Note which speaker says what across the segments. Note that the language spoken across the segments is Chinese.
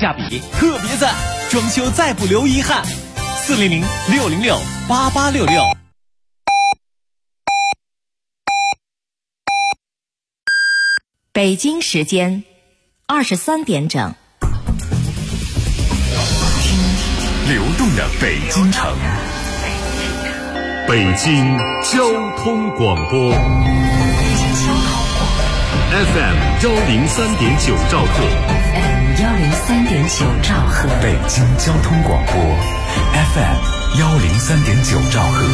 Speaker 1: 价比特别赞，装修再不留遗憾。400-606-8866。
Speaker 2: 北京时间23点整。
Speaker 3: 流动的北京城，北京交通广播 FM 103.9兆赫，
Speaker 2: 103.9兆赫，
Speaker 3: 北京交通广播 FM 103.9兆赫。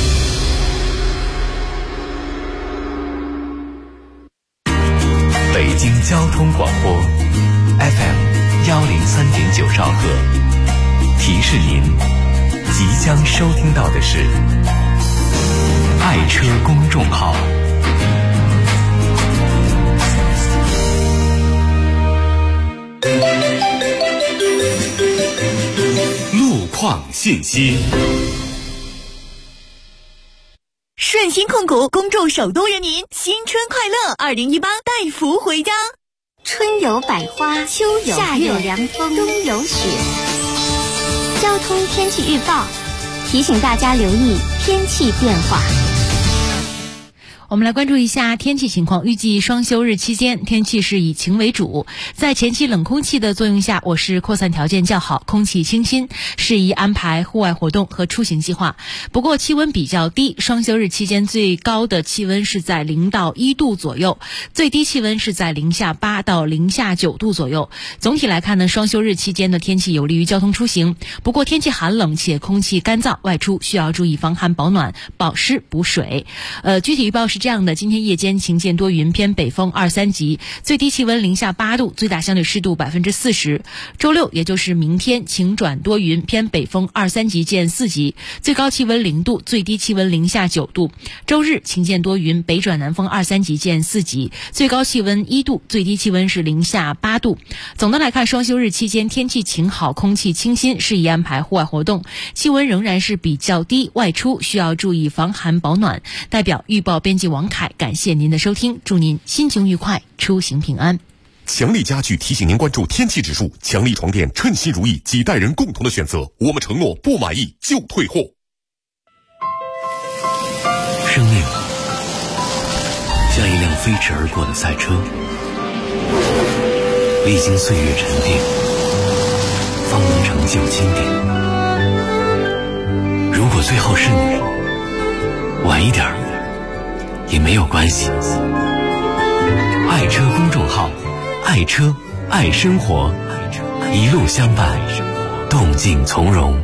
Speaker 3: 北京交通广播 FM 103.9兆赫，提示您即将收听到的是爱车公众号。路况信息。
Speaker 4: 顺鑫控股恭祝首都人民新春快乐，2018带福回家。
Speaker 5: 春有百花，秋有夏有凉风，冬有雪。交通天气预报提醒大家留意天气变化。
Speaker 6: 我们来关注一下天气情况。预计双休日期间，天气是以晴为主。在前期冷空气的作用下，我市扩散条件较好，空气清新，适宜安排户外活动和出行计划。不过气温比较低，双休日期间最高的气温是在0到1度左右，最低气温是在零下8到零下9度左右。总体来看呢，双休日期间的天气有利于交通出行。不过天气寒冷且空气干燥，外出需要注意防寒保暖、保湿补水。具体预报是这样的，今天夜间晴见多云，偏北风2、3级，最低气温零下8度，最大相对湿度40%。周六也就是明天晴转多云，偏北风2、3级见4级，最高气温0度，最低气温零下9度。周日晴见多云，北转南风2、3级见4级，最高气温1度，最低气温是零下8度。总的来看，双休日期间天气晴好，空气清新，适宜安排户外活动，气温仍然是比较低，外出需要注意防寒保暖。代表预报编辑王凯感谢您的收听，祝您心情愉快，出行平安。
Speaker 3: 强力家具提醒您关注天气指数，强力床垫称心如意，几代人共同的选择，我们承诺不满意就退货。
Speaker 7: 生命像一辆飞驰而过的赛车，历经岁月沉淀，方能成就经典。如果最后是你，晚一点也没有关系。爱车公众号，爱车爱生活，一路相伴，动静从容。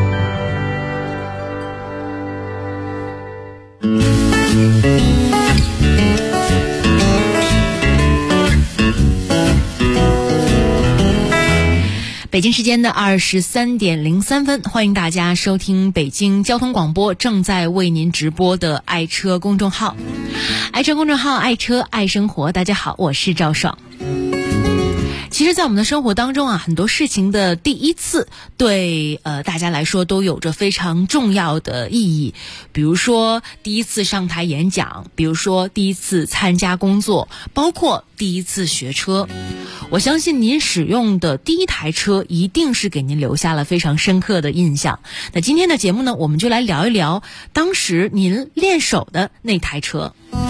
Speaker 6: 北京时间的23:03，欢迎大家收听北京交通广播正在为您直播的爱车公众号。爱车公众号，爱车爱生活。大家好，我是赵爽。其实在我们的生活当中啊，很多事情的第一次对大家来说都有着非常重要的意义。比如说第一次上台演讲，比如说第一次参加工作，包括第一次学车。我相信您使用的第一台车一定是给您留下了非常深刻的印象。那今天的节目呢，我们就来聊一聊当时您练手的那台车。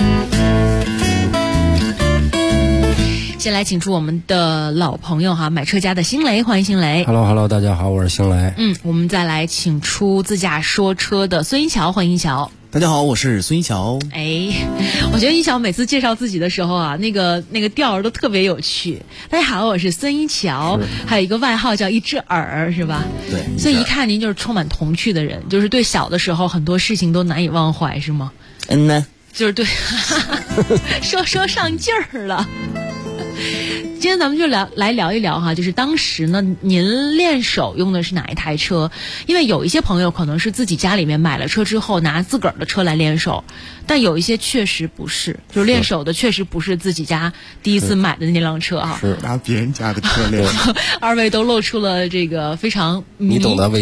Speaker 6: 先来请出我们的老朋友哈，买车家的星雷，欢迎星雷。
Speaker 8: Hello， 大家好，我是星雷。
Speaker 6: 我们再来请出自驾说车的孙一桥，欢迎一桥。
Speaker 9: 大家好，我是孙一桥。
Speaker 6: 我觉得一桥每次介绍自己的时候啊，那个调儿都特别有趣。大家好，我是孙一桥，还有一个外号叫一只耳，是吧？
Speaker 9: 对。
Speaker 6: 所以一看您就是充满童趣的人，就是对小的时候很多事情都难以忘怀，是吗？
Speaker 9: 呢，
Speaker 6: 就是对，说上劲儿了。今天咱们就来聊一聊哈，就是当时呢，您练手用的是哪一台车？因为有一些朋友可能是自己家里面买了车之后拿自个儿的车来练手，但有一些确实不是，就是练手的确实不是自己家第一次买的那辆车啊，
Speaker 9: 是拿别人家的车练。
Speaker 6: 二位都露出了这个非常
Speaker 8: 你懂得微笑。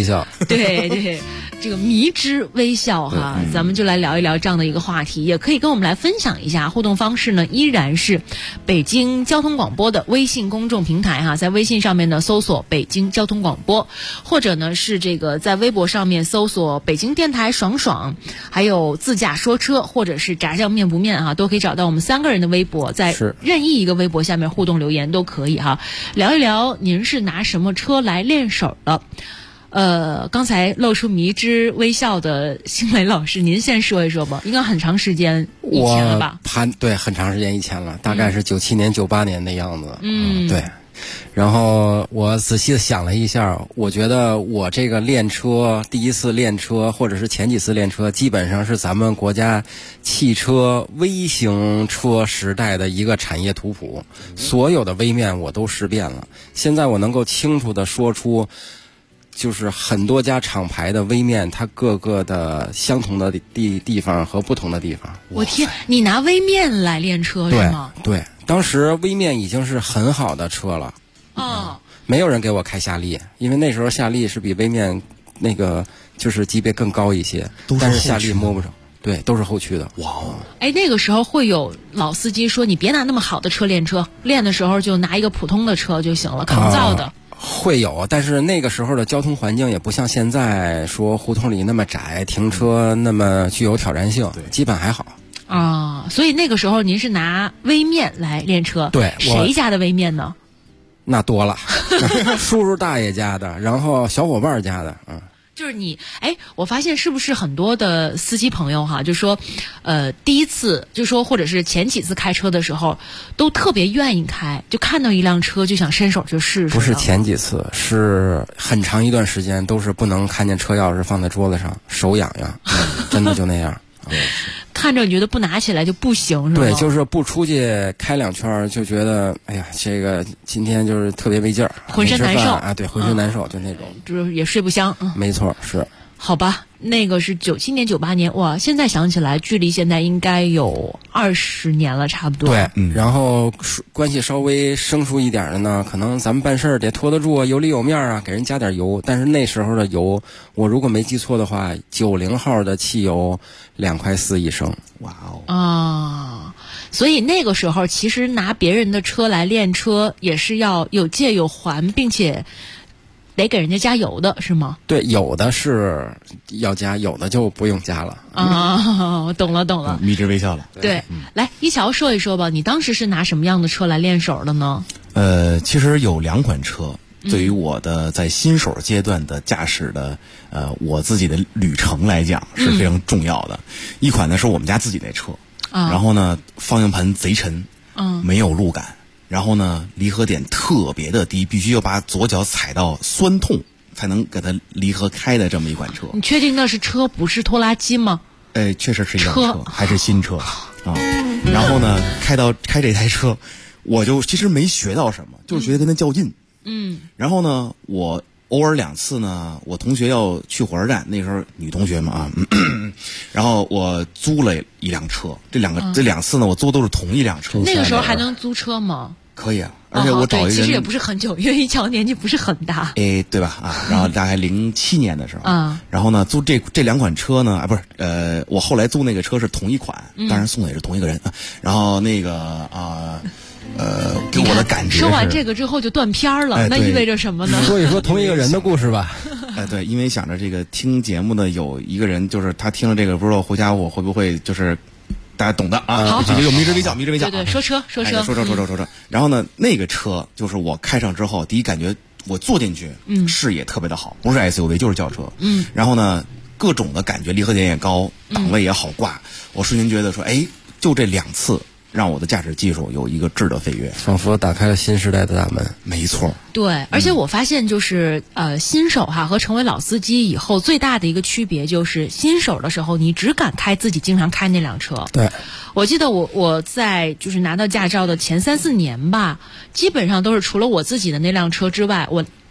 Speaker 6: 对对，这个迷之微笑哈，咱们就来聊一聊这样的一个话题，也可以跟我们来分享一下。互动方式呢，依然是北京交通广播的微信公众平台哈，在微信上面呢搜索北京交通广播，或者呢是这个在微博上面搜索北京电台爽爽，还有自驾说车，或者是炸酱面不面哈，都可以找到我们3个人的微博，在任意一个微博下面互动留言都可以哈，聊一聊您是拿什么车来练手的。刚才露出迷之微笑的新磊老师，您先说一说吧，应该很长时间以前了吧？
Speaker 8: 对，很长时间以前了，大概是97年、98年的样子。对。然后我仔细的想了一下，我觉得我这个练车，第一次练车或者是前几次练车，基本上是咱们国家汽车微型车时代的一个产业图谱，所有的微面我都试遍了。现在我能够清楚的说出，就是很多家厂牌的微面，它各个的相同的地方和不同的地方。
Speaker 6: 我天，你拿微面来练车是吗？
Speaker 8: 对，当时微面已经是很好的车了。没有人给我开夏利，因为那时候夏利是比微面那个就是级别更高一些，但是夏利摸不着。对，都是后驱的。哇！
Speaker 6: 那个时候会有老司机说，你别拿那么好的车练车，练的时候就拿一个普通的车就行了，抗造的。
Speaker 8: 会有，但是那个时候的交通环境也不像现在说胡同里那么窄，停车那么具有挑战性，基本还好。
Speaker 6: 所以那个时候您是拿微面来练车。
Speaker 8: 对，
Speaker 6: 谁家的微面呢？
Speaker 8: 那多了，叔叔大爷家的，然后小伙伴家的，
Speaker 6: 就是你，我发现是不是很多的司机朋友哈，就说，第一次就说或者是前几次开车的时候，都特别愿意开，就看到一辆车就想伸手去试试。
Speaker 8: 不是前几次，是很长一段时间都是不能看见车钥匙放在桌子上，手痒痒，真的就那样。
Speaker 6: 看着你觉得不拿起来就不行是吗？
Speaker 8: 对，就是不出去开2圈就觉得，哎呀，这个今天就是特别没劲儿，
Speaker 6: 浑身难受
Speaker 8: 啊，对，浑身难受，就那种，
Speaker 6: 就是也睡不香。
Speaker 8: 没错，是。
Speaker 6: 好吧，那个是97年、98年，哇，现在想起来，距离现在应该有20年了，差不多。
Speaker 8: 对，然后关系稍微生疏一点的呢，可能咱们办事儿得拖得住啊，有里有面啊，给人加点油。但是那时候的油，我如果没记错的话，90号的汽油2.4块一升。哇
Speaker 6: 哦！所以那个时候，其实拿别人的车来练车，也是要有借有还，并且得给人家加油的是吗？
Speaker 8: 对，有的是要加，有的就不用加了。
Speaker 6: 懂了。
Speaker 9: 迷之微笑了。
Speaker 6: 对，来一桥说一说吧，你当时是拿什么样的车来练手的呢？
Speaker 9: 其实有2款车，对于我的在新手阶段的驾驶的我自己的旅程来讲是非常重要的。一款呢是我们家自己那车，然后呢方向盘贼沉，没有路感。然后呢，离合点特别的低，必须要把左脚踩到酸痛才能给它离合开的这么一款车。
Speaker 6: 你确定那是车不是拖拉机吗？
Speaker 9: 确实是一辆车，还是新车啊。然后呢，开这台车，我就其实没学到什么，就是觉得跟它较劲。然后呢，我偶尔2次呢，我同学要去火车站，那时候女同学嘛然后我租了一辆车，这2次呢，我租都是同一辆车。
Speaker 6: 那个时候还能租车吗？
Speaker 9: 可以啊，而且我找一个人，
Speaker 6: 其实也不是很久，因为一桥年纪不是很大。
Speaker 9: 对吧？然后大概07年的时候，然后呢，租这2款车呢，不是，我后来租那个车是同一款，当然送的也是同一个人。然后那个给我的感觉
Speaker 6: 说完这个之后就断片了，那意味着什么呢？
Speaker 8: 说一说同一个人的故事吧。
Speaker 9: 对，因为想着这个听节目的有一个人，就是他听了这个，不知道回家我会不会就是大家懂的啊？
Speaker 6: 好，
Speaker 9: 这个有迷之微笑。
Speaker 6: 对，说车。
Speaker 9: 然后呢，那个车就是我开上之后，第一感觉我坐进去，视野特别的好，不是 SUV 就是轿车。然后呢，各种的感觉，离合点也高，档位也好挂。我瞬间觉得说，就这2次。让我的驾驶技术有一个质的飞跃，
Speaker 8: 仿佛打开了新时代的大门。
Speaker 9: 没错，
Speaker 6: 对，而且我发现就是新手和成为老司机以后最大的一个区别就是新手的时候你只敢开自己经常开那辆车。
Speaker 8: 对，
Speaker 6: 我记得我在就是拿到驾照的前3-4年吧，基本上都是除了我自己的那辆车之外，我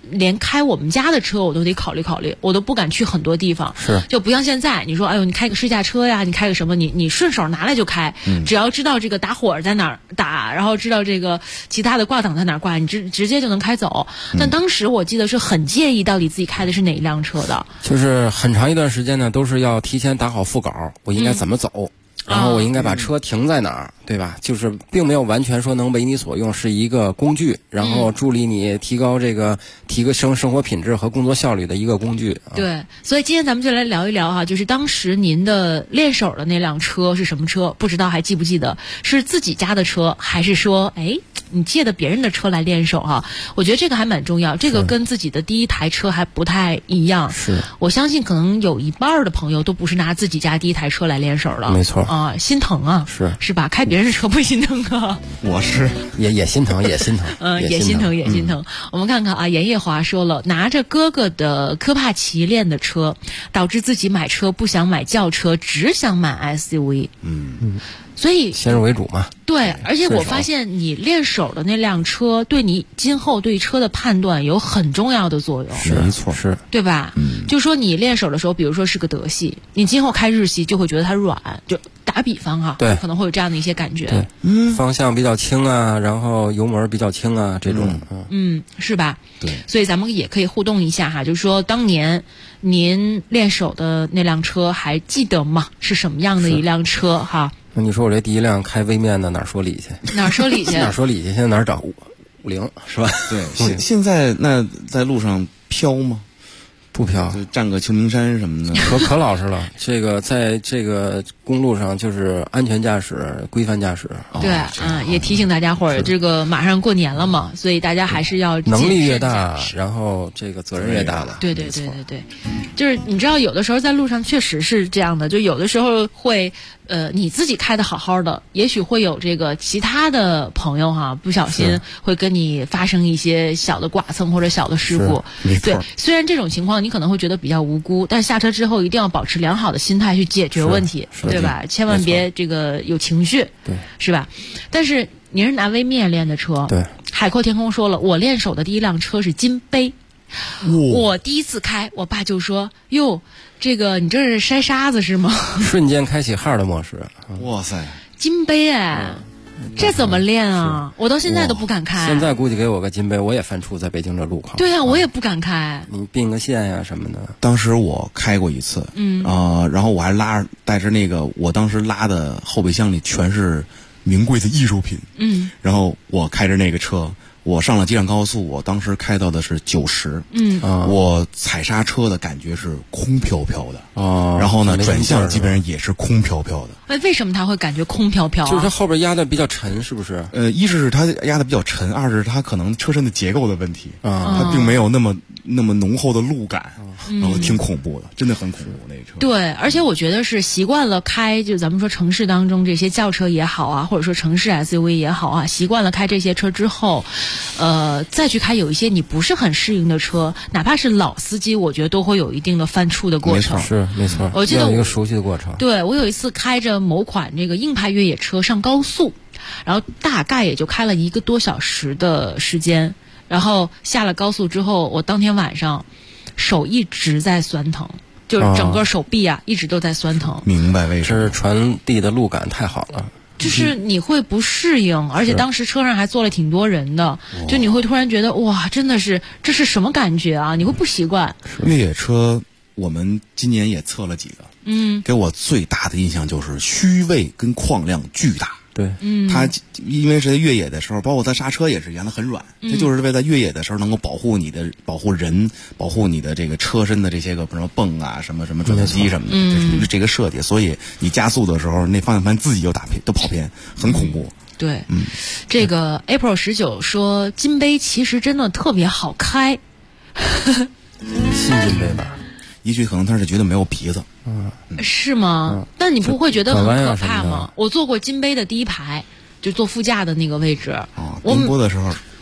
Speaker 6: 连开我们家的车我都得考虑考虑，我都不敢去很多地方。
Speaker 8: 是，
Speaker 6: 就不像现在，你说哎呦，你开个试驾车呀，你开个什么，你顺手拿来就开，只要知道这个打火在哪儿打，然后知道这个其他的挂档在哪儿挂，你直接就能开走。但当时我记得是很介意到底自己开的是哪一辆车的，
Speaker 8: 就是很长一段时间呢，都是要提前打好副稿，我应该怎么走。然后我应该把车停在哪儿，对吧？就是并没有完全说能为你所用，是一个工具，然后助力你提高生活品质和工作效率的一个工具。
Speaker 6: 对，所以今天咱们就来聊一聊哈，就是当时您的练手的那辆车是什么车？不知道还记不记得？是自己家的车，还是说你借的别人的车来练手哈？我觉得这个还蛮重要，这个跟自己的第一台车还不太一样。
Speaker 8: 是，
Speaker 6: 我相信可能有一半的朋友都不是拿自己家第一台车来练手了。
Speaker 8: 没错。
Speaker 6: 心疼啊，是吧？开别人的车不心疼啊？
Speaker 9: 我是
Speaker 8: 也心疼，也心疼，
Speaker 6: 也心疼，也心疼。我们看看啊，严夜华说了，拿着哥哥的科帕奇练的车，导致自己买车不想买轿车，只想买 SUV。所以
Speaker 8: 先入为主嘛。
Speaker 6: 对，而且我发现你练手的那辆车，对你今后对车的判断有很重要的作用。
Speaker 8: 是，没错，是，
Speaker 6: 对吧？就说你练手的时候，比如说是个德系，你今后开日系就会觉得它软。就打比方哈，
Speaker 8: 对，
Speaker 6: 可能会有这样的一些感觉。
Speaker 8: 对，方向比较轻啊，然后油门比较轻啊，这种。
Speaker 6: 是吧？
Speaker 9: 对，
Speaker 6: 所以咱们也可以互动一下哈，就是说当年您练手的那辆车还记得吗？是什么样的一辆车哈？
Speaker 8: 那你说我这第一辆开微面的哪儿说理去？
Speaker 6: 哪儿说理去？
Speaker 8: 哪儿说理去？现在哪儿找50是吧？
Speaker 9: 对，现在那在路上飘吗？
Speaker 8: 不飘，
Speaker 9: 就站个秋名山什么的，
Speaker 8: 可老实了。这个在这个公路上就是安全驾驶、规范驾驶。
Speaker 6: 对，也提醒大家伙儿，这个马上过年了嘛，所以大家还是要
Speaker 8: 能力越大，然后这个责任越大了。
Speaker 6: 对，就是你知道，有的时候在路上确实是这样的，就有的时候会。你自己开的好好的，也许会有这个其他的朋友哈，不小心会跟你发生一些小的剐蹭或者小的事故。对，虽然这种情况你可能会觉得比较无辜，但下车之后一定要保持良好的心态去解决问题，对吧？千万别这个有情绪，
Speaker 8: 对，
Speaker 6: 是吧？但是你是拿微面练的车，
Speaker 8: 对。
Speaker 6: 海阔天空说了，我练手的第一辆车是金杯。我第一次开，我爸就说：“哟，这个你这是筛沙子是吗？”
Speaker 8: 瞬间开启 hard 模式。
Speaker 9: 哇塞，
Speaker 6: 金杯这怎么练啊？我到现在都不敢开。
Speaker 8: 现在估计给我个金杯，我也犯怵，在北京这路口。
Speaker 6: 对呀，我也不敢开。
Speaker 8: 你并个线呀什么的。
Speaker 9: 当时我开过一次，然后我还带着那个，我当时拉的后备箱里全是名贵的艺术品，然后我开着那个车。我上了京藏高速，我当时开到的是90，我踩刹车的感觉是空飘飘的，然后呢，转向基本上也是空飘飘的。
Speaker 6: 为什么他会感觉空飘飘？
Speaker 8: 就是它后边压的比较沉，是不是？
Speaker 9: 一是它压的比较沉，二是它可能车身的结构的问题，它并没有那么浓厚的路感，然后挺恐怖的，真的很恐怖那车。
Speaker 6: 对，而且我觉得是习惯了开，就咱们说城市当中这些轿车也好啊，或者说城市 SUV 也好啊，习惯了开这些车之后。再去开有一些你不是很适应的车，哪怕是老司机，我觉得都会有一定的犯怵的过程。
Speaker 8: 没错。
Speaker 6: 我记得
Speaker 8: 一个熟悉的过程。
Speaker 6: 对，我有一次开着某款这个硬派越野车上高速，然后大概也就开了1个多小时的时间，然后下了高速之后，我当天晚上手一直在酸疼。就是整个手臂一直都在酸疼。
Speaker 9: 明白为什么？
Speaker 8: 是传递的路感太好了。
Speaker 6: 就是你会不适应，而且当时车上还坐了挺多人的，就你会突然觉得哇，真的是这是什么感觉啊？你会不习惯。
Speaker 9: 越野车我们今年也测了几个，给我最大的印象就是虚位跟矿量巨大。
Speaker 8: 对，
Speaker 9: 它因为是在越野的时候，包括它刹车也是一样，它很软，它就是为了越野的时候能够保护你的、保护人、保护你的这个车身的这些个什么泵啊、什么转向机什么的，就是这个设计。所以你加速的时候，那方向盘自己就都跑偏，很恐怖。
Speaker 6: 对，这个 April 19说金杯其实真的特别好开，
Speaker 8: 新金杯吧。
Speaker 9: 也许可能他是觉得没有鼻子，
Speaker 6: 是吗？但你不会觉得很可怕吗？我坐过金杯的第一排，就坐副驾的那个位置。
Speaker 9: 颠簸的时候，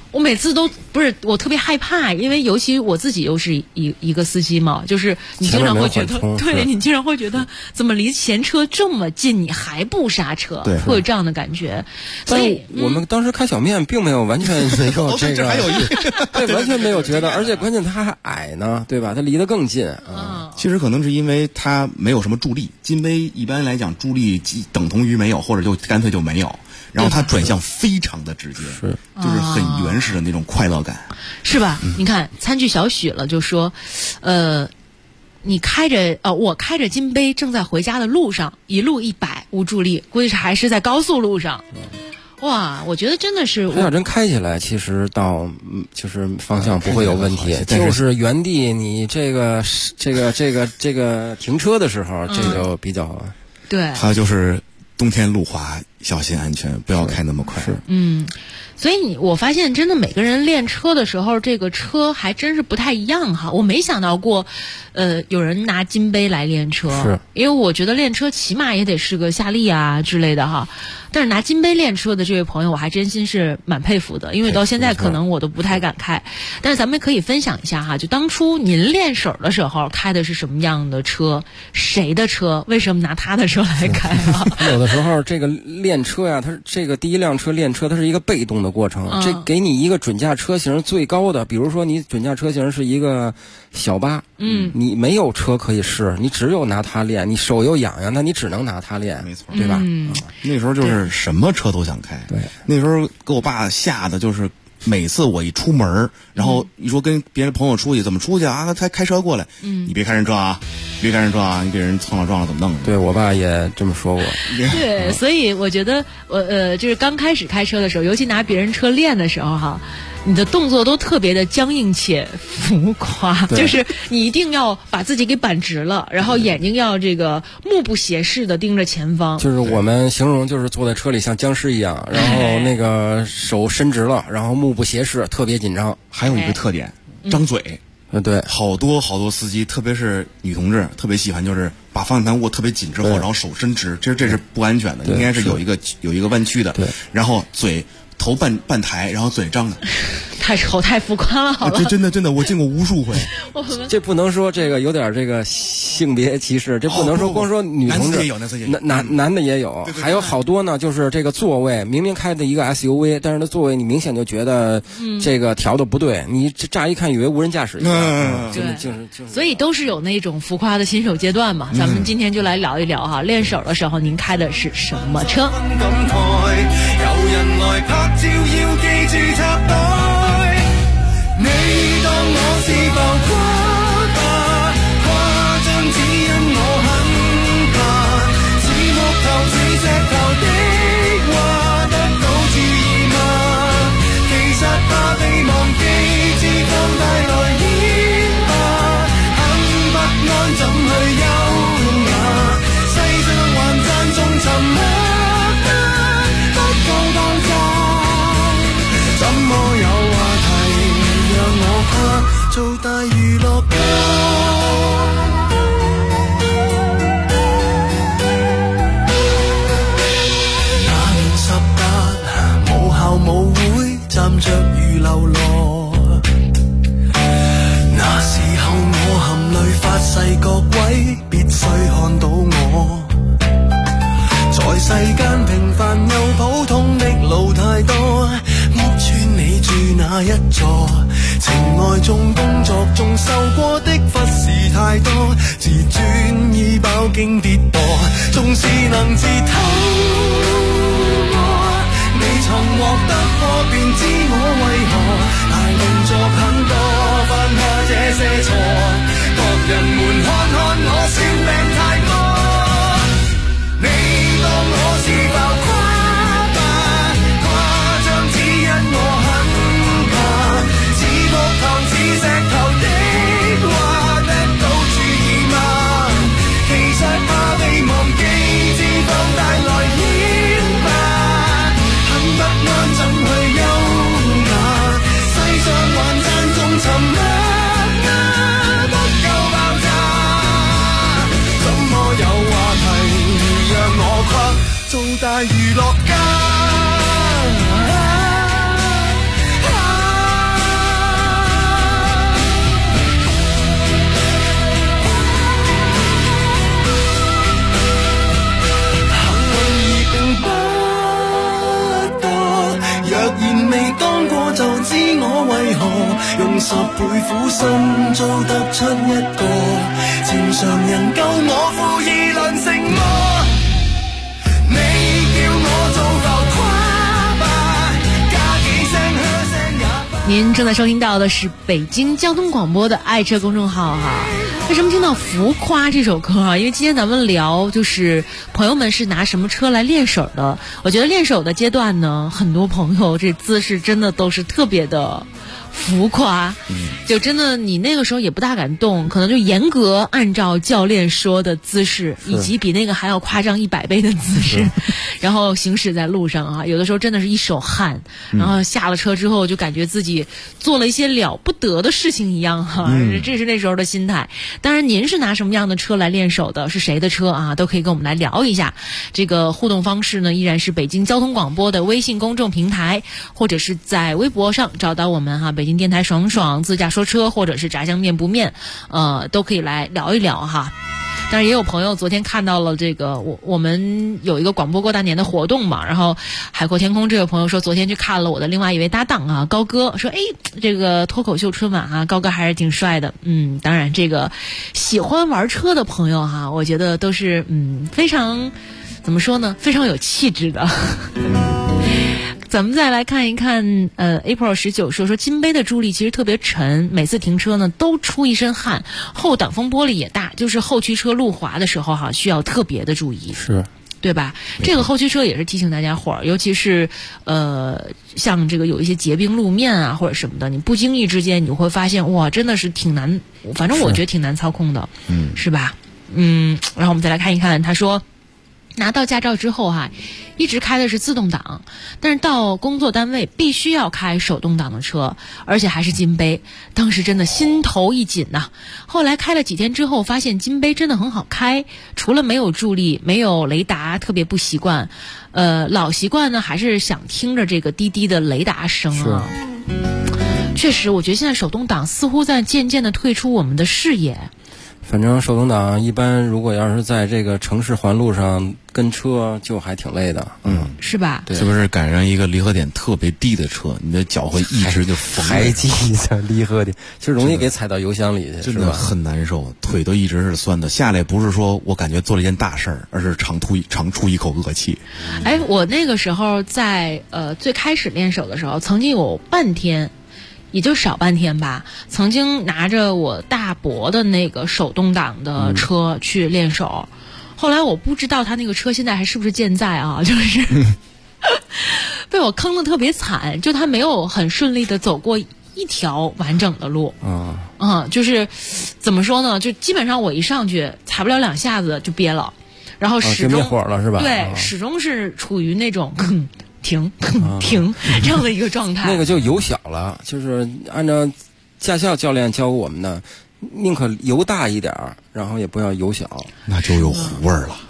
Speaker 6: 我每次都不是，我特别害怕，因为尤其我自己又是一个司机嘛，就是你经常会觉得，对你经常会觉得怎么离前车这么近，你还不刹车，
Speaker 9: 对，
Speaker 6: 会有这样的感觉。所以
Speaker 8: 我们当时开小面，并没有完全没有这个，
Speaker 9: 还有
Speaker 8: 对，完全没有觉得，而且关键它还矮呢，对吧？它离得更近啊。
Speaker 9: 其实可能是因为它没有什么助力，金杯一般来讲助力等同于没有，或者就干脆就没有。然后它转向非常的直接，就是很原始的那种快乐感，
Speaker 6: 是吧？你看参剧小许了，就说，你开着我开着金杯正在回家的路上，一路100无助力，估计还是在高速路上。哇，我觉得真的是，
Speaker 8: 要真开起来，其实到就是方向不会有问题，就是原地你这个停车的时候，这就比较
Speaker 6: 对。
Speaker 9: 还有就是冬天路滑，小心安全，不要开那么快。
Speaker 6: 所以我发现真的每个人练车的时候，这个车还真是不太一样哈。我没想到过，有人拿金杯来练车，
Speaker 8: 是
Speaker 6: 因为我觉得练车起码也得是个夏利啊之类的哈。但是拿金杯练车的这位朋友，我还真心是蛮佩服的，因为到现在可能我都不太敢开。但是咱们可以分享一下哈，就当初您练手的时候开的是什么样的车，谁的车，为什么拿他的车来开啊？
Speaker 8: 有的时候这个练车呀，它这个第一辆车练车，它是一个被动的过程。这给你一个准驾车型最高的，比如说你准驾车型是一个小巴，你没有车可以试，你只有拿它练，你手又痒痒，那你只能拿它练，
Speaker 9: 没错，
Speaker 8: 对吧？
Speaker 9: 那时候就是什么车都想开，
Speaker 8: 对，
Speaker 9: 那时候给我爸吓得就是。每次我一出门，然后一说跟别人朋友出去，怎么出去啊？他开车过来，你别看人撞啊，别看人撞啊，你给人蹭了撞了怎么弄？
Speaker 8: 对我爸也这么说过。
Speaker 6: 对，所以我觉得就是刚开始开车的时候，尤其拿别人车练的时候哈。你的动作都特别的僵硬且浮夸，就是你一定要把自己给板直了，然后眼睛要这个目不斜视的盯着前方。
Speaker 8: 就是我们形容就是坐在车里像僵尸一样，然后那个手伸直了，然后目不斜视，特别紧张。
Speaker 9: 还有一个特点，张嘴。
Speaker 8: 对，
Speaker 9: 好多司机，特别是女同志，特别喜欢就是把方向盘握特别紧之后，然后手伸直，其实这是不安全的，应该是有一个弯曲的。
Speaker 8: 对，
Speaker 9: 然后头半抬，然后嘴张的，
Speaker 6: 太浮夸了，好了。
Speaker 9: 真的，我见过无数回。
Speaker 8: 这不能说这个有点这个性别歧视，这不能说光说女同志，男的也有，还有好多呢。就是这个座位明明开的一个 SUV， 但是它座位你明显就觉得这个调的不对，你乍一看以为无人驾驶一样，就是
Speaker 6: 所以都是有那种浮夸的新手阶段嘛。咱们今天就来聊一聊哈，练手的时候您开的是什么车？
Speaker 10: 有人來拍照要記住插袋，你當我是浮誇吧，誇張只因我很怕，似木頭似石頭的話得到注意嗎？其實怕被忘記，自放大來演吧，很不安怎去優雅，世上還讚頌沉默。怎麼有話題讓我拍做大娛樂家？那年18母校舞會站着如流羅，那時候我含淚發誓各位必須看到我，在世間平凡又普通的路太多，屋村你住哪一座？情愛中工作中受過的忽視太多，自尊已飽經跌墮，縱是能自偷摸，你曾獲得過便知我為何大動作很多，犯下這些錯，各人們看我笑命太多，你當我是浮誇吧，誇張只因我很怕，似木頭似石頭的話得到注意嗎？其實怕被忘記，只放大 10倍苦心做得出一個正常人，夠我負義良成麼？你叫我做浮誇吧，加幾聲噓聲也不。
Speaker 6: 您正在收聽到的是北京交通廣播的愛車公眾號哈。為什麼聽到浮誇這首歌啊？因為今天咱們聊就是朋友們是拿什麼車來練手的。我覺得練手的階段呢，很多朋友這姿勢真的都是特別的浮誇，就真的你那個時候也不大敢動，可能就嚴格按照教練說的姿勢，以及比那個還要誇張100倍的姿勢，然後行駛在路上啊，有的時候真的是一手汗，然後下了車之後就感覺自己做了一些了不得的事情一樣哈，這是那時候的心態。當然您是拿什麼樣的車來練手的，是誰的車啊，都可以跟我們來聊一下。這個互動方式呢，依然是北京交通廣播的微信公眾平台，或者是在微博上找到我們哈，北京電台爽爽自駕說車，或者是炸醬面不面，都可以來聊一聊哈。但是也有朋友昨天看到了這個我們有一個廣播過大年的活動嘛，然後海闊天空這位朋友說昨天去看了我的另外一位搭檔啊，高哥，說這個脫口秀春晚啊，高哥還是挺帥的。當然這個喜歡玩車的朋友哈，我覺得都是非常怎麼說呢，非常有氣質的。咱們再來看一看April 19說金杯的助力其實特別沉，每次停車呢都出一身汗，後擋風玻璃也大，就是後驅車路滑的時候哈，需要特別的注意，是對吧？這個後驅車也是提醒大家伙兒，尤其是像這個有一些結冰路面啊或者什麼的，你不經意之間你會發現哇，真的是挺難，反正我覺得挺難操控的，是吧？然後我們再來看一看，他說拿到駕照之後哈，一直開的是自動擋，但是到工作單位必須要開手動擋的車，而且還是金杯，當時真的心頭一緊吶。後來開了幾天之後，發現金杯真的很好開，除了沒有助力、沒有雷達，特別不習慣。老習慣呢，還是想聽着這個滴滴的雷達聲啊。確實，我覺得現在手動擋似乎在漸漸的退出我們的視野。
Speaker 8: 反正手動擋一般如果要是在這個城市環路上跟車就還挺累的，
Speaker 6: 是吧？
Speaker 9: 是不是趕上一個離合點特別低的車，你的腳會一直就縫
Speaker 8: 還記在離合點，就容易給踩到油箱裡去，
Speaker 9: 真的很難受，腿都一直是酸的。下來不是說我感覺做了一件大事兒，而是長出一口惡氣。
Speaker 6: 我那個時候在最開始練手的時候，曾經有半天。也就少半天吧，曾經拿着我大伯的那個手動擋的車去練手，後來我不知道他那個車現在還是不是健在啊，就是被我坑得特別慘，就他沒有很順利的走過一條完整的路，就是怎麼說呢，就基本上我一上去踩不了2下子就憋了，然後始終
Speaker 8: 滅火了是吧？
Speaker 6: 對，始終是處於那種停這樣的一個狀態。
Speaker 8: 那個就油小了，就是按照駕校教練教我們的，寧可油大一點，然後也不要油小，
Speaker 9: 那就有糊味兒了。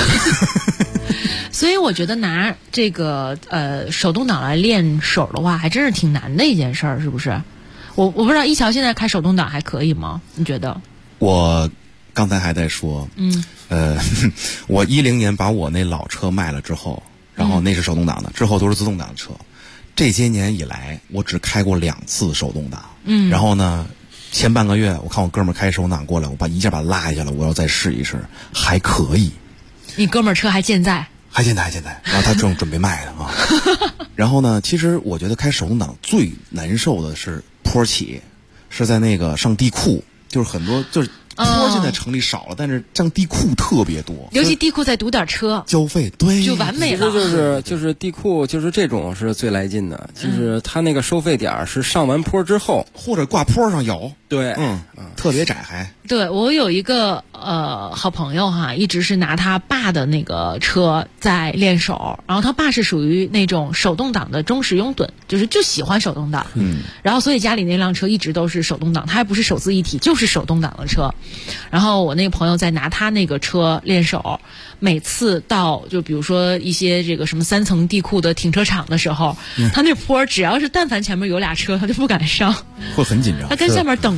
Speaker 6: 所以我覺得拿這個手動擋來練手的話，還真是挺難的一件事兒，是不是？我不知道一橋現在開手動擋還可以嗎？你覺得？
Speaker 9: 我剛才還在說，我10年把我那老車賣了之後。然後那是手動擋的，之後都是自動擋的車。這些年以來，我只開過2次手動擋。然後呢，前半個月我看我哥們開手動擋過來，我一下把它拉下來，我要再試一試，還可以。
Speaker 6: 你哥們兒車還健在？還健在。
Speaker 9: 然後他正準備賣的啊。然後呢，其實我覺得開手動擋最難受的是坡起，是在那個上地庫，就是很多就是。坡現在城裡少了，但是上地庫特別多，
Speaker 6: 尤其地庫再堵點車，
Speaker 9: 交費對
Speaker 6: 就完美了。
Speaker 8: 就是地庫，就是這種是最來勁的，就是它那個收費點是上完坡之後，
Speaker 9: 或者掛坡上有，
Speaker 8: 對，
Speaker 9: 特別窄還。
Speaker 6: 對，我有一個好朋友哈，一直是拿他爸的那個車在練手，然後他爸是屬於那種手動擋的忠實擁躉，就喜歡手動擋，然後所以家裡那輛車一直都是手動擋，他還不是手自一體，就是手動擋的車。然後我那個朋友在拿他那個車練手，每次到就比如說一些這個什麼3層地庫的停車場的時候，他那坡只要是但凡前面有倆車，他就不敢上，
Speaker 9: 會很緊張，
Speaker 6: 他跟下面等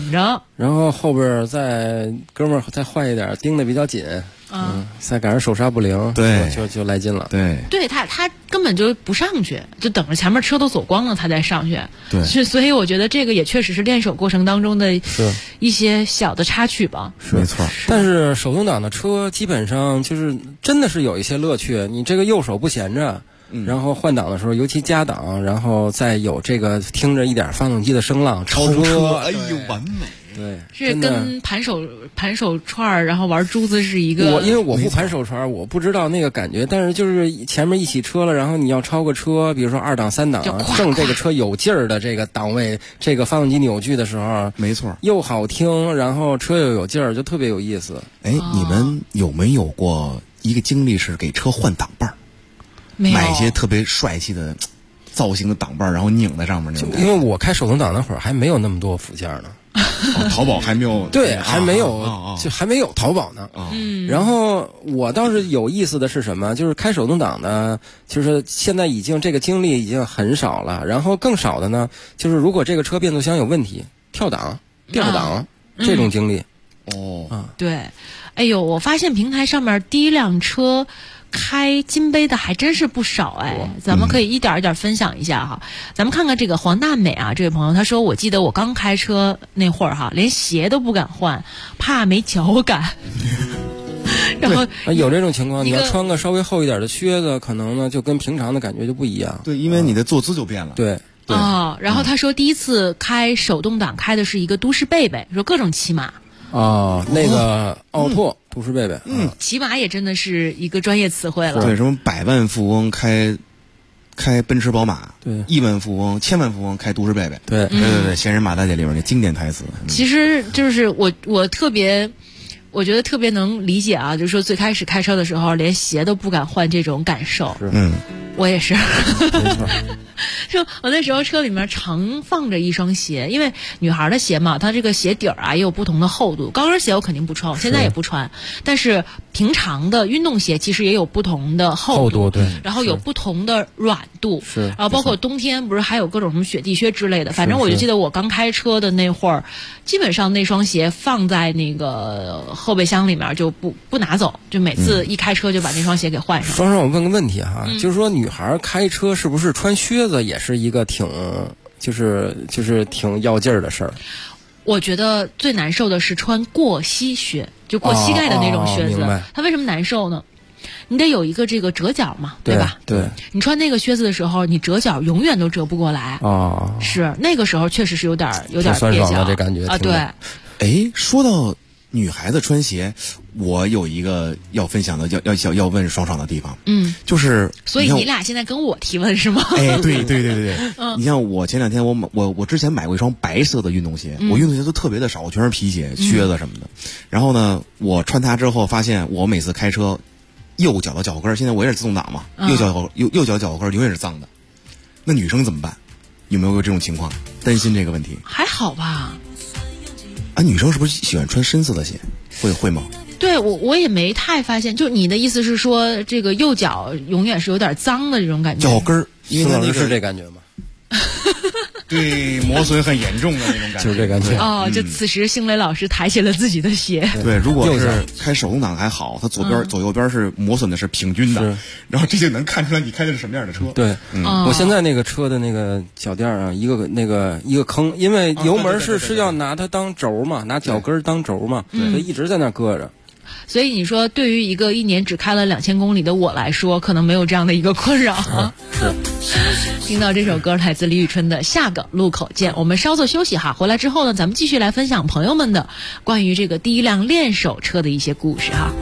Speaker 6: 拧着，
Speaker 8: 然后后边哥们儿再坏一点，盯得比较紧，再赶上手刹不灵，
Speaker 9: 对，
Speaker 8: 就来劲了。
Speaker 6: 对他根本就不上去，就等着前面车都走光了他再上去。
Speaker 9: 对，
Speaker 6: 所以我觉得这个也确实是练手过程当中的一些小的插曲吧。
Speaker 8: 是
Speaker 9: 没错。
Speaker 8: 但是手动挡的车基本上就是真的是有一些乐趣，你这个右手不闲着。然后换挡的时候，尤其加档，然后再有这个听着一点发动机的声浪，超车，
Speaker 9: 哎呦，完美！
Speaker 8: 对，
Speaker 6: 这跟盘手串然后玩珠子是一个。
Speaker 8: 因为我不盘手串，我不知道那个感觉，但是就是前面一起车了，然后你要超个车，比如说2档3档，正这个车有劲儿的这个档位，这个发动机扭矩的时候，
Speaker 9: 没错，
Speaker 8: 又好听，然后车又有劲儿，就特别有意思。
Speaker 9: 哎，你们有没有过一个经历是给车换挡把儿？买一些特别帅气的造型的挡把，然后拧在上面那种。
Speaker 8: 因为我开手动挡那会儿还没有那么多附件呢，
Speaker 9: 淘宝还没有，
Speaker 8: 对，还没有，就还没有淘宝呢。然后我倒是有意思的是什么？就是开手动挡的，就是现在已经这个经历已经很少了。然后更少的呢，就是如果这个车变速箱有问题，跳档、调档这种经历。
Speaker 6: 对，哎呦，我发现平台上面第一辆车开金杯的还真是不少哎，咱们可以一点一点分享一下哈。咱们看看这个黄大美啊，这位朋友他说，我记得我刚开车那会儿哈，连鞋都不敢换，怕没脚感。然后
Speaker 8: 有这种情况，你要穿个稍微厚一点的靴子，可能呢就跟平常的感觉就不一样。
Speaker 9: 对，因为你的坐姿就变了。
Speaker 8: 对。
Speaker 6: 然后他说第一次开手动挡开的是一个都市贝贝，说各种骑马。
Speaker 8: 那个奥拓都市贝贝，
Speaker 6: 骑马也真的是一个专业词汇了。
Speaker 9: 对，什么百万富翁开奔驰宝马，
Speaker 8: 对，
Speaker 9: 亿万富翁、千万富翁开都市贝贝，
Speaker 8: 对，
Speaker 9: 闲人马大姐里面的经典台词。
Speaker 6: 其实就是我特别。我觉得特别能理解啊，就是说最开始开车的时候连鞋都不敢换这种感受。我也是。说我那时候车里面常放着一双鞋，因为女孩的鞋嘛，它这个鞋底儿啊也有不同的厚度。高跟鞋我肯定不穿，我现在也不穿。但是平常的运动鞋其实也有不同的厚度，
Speaker 8: 对，
Speaker 6: 然后有不同的软度，
Speaker 8: 是。
Speaker 6: 然后包括冬天不是还有各种什么雪地靴之类的。反正我就记得我刚开车的那会儿，基本上那双鞋放在那个后备箱里面就不拿走，就每次一开车就把那双鞋给换上。
Speaker 8: 双双，我问个问题哈，就是说女孩开车是不是穿靴子也是一个就是挺要劲儿的事儿？
Speaker 6: 我觉得最难受的是穿过膝靴，就过膝盖的那种靴子。它为什么难受呢？你得有一个这个折角嘛，对吧？
Speaker 8: 对。
Speaker 6: 你穿那个靴子的时候，你折角永远都折不过来。是那个时候确实是有点
Speaker 8: 酸爽的这感觉。
Speaker 6: 对。
Speaker 9: 哎，说到女孩子穿鞋，我有一个要分享的要问爽爽的地方，就是
Speaker 6: 所以你俩现在跟我提问是吗？
Speaker 9: 哎，对，你像我前两天我之前买过一双白色的运动鞋，我运动鞋都特别的少，我全是皮鞋、靴子什么的。然后呢，我穿它之后发现，我每次开车，右脚的脚跟，现在我也是自动挡嘛，右脚脚跟永远是脏的。那女生怎么办？有没有这种情况？担心这个问题？
Speaker 6: 还好吧。
Speaker 9: 女生是不是喜欢穿深色的鞋？会吗？
Speaker 6: 对，我也没太发现。就你的意思是说，这个右脚永远是有点脏的这种感觉？
Speaker 9: 脚跟儿，因为它
Speaker 8: 是这感觉吗？
Speaker 9: 对，磨损很严重的那种感觉，
Speaker 8: 就是这感觉。
Speaker 6: 就此时星雷老师抬起了自己的鞋。
Speaker 9: 对，如果是开手动挡还好，它左右边是磨损的是平均的，然后这就能看出来你开的是什么样的车。
Speaker 8: 对，我现在那个车的那个脚垫啊，一个坑，因为油门是要拿它当轴嘛，拿脚跟当轴嘛，所以一直在那搁着。
Speaker 6: 所以你说，对于一个1年只开了2000公里的我来说，可能没有这样的一个困扰。听到这首歌来自李宇春的《下个路口见》，我们稍作休息哈，回来之后呢，咱们继续来分享朋友们的关于这个第一辆练手车的一些故事哈。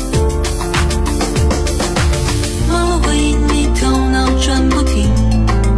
Speaker 10: 忙碌回忆里头脑转不停，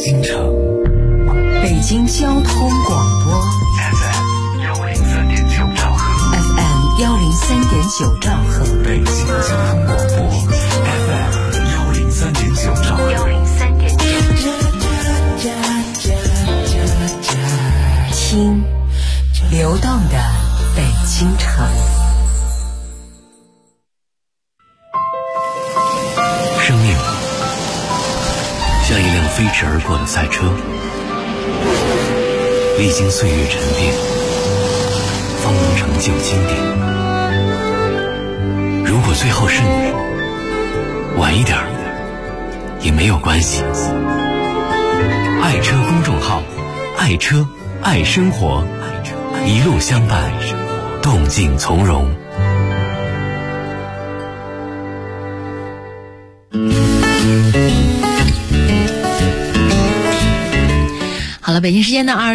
Speaker 3: 京城，
Speaker 11: 北京交通广播
Speaker 3: FM 103.9兆赫
Speaker 11: ，FM 103.9兆赫，
Speaker 3: 北京交通广播 FM 103.9兆赫
Speaker 11: 听流动的北京城。
Speaker 7: 生命像一辆飞驰而过的赛车，历经岁月沉淀，方能成就经典。如果最后是你，晚一点也没有关系。爱车公众号，爱车爱生活，一路相伴，动静从容。
Speaker 6: 好了，北京时间的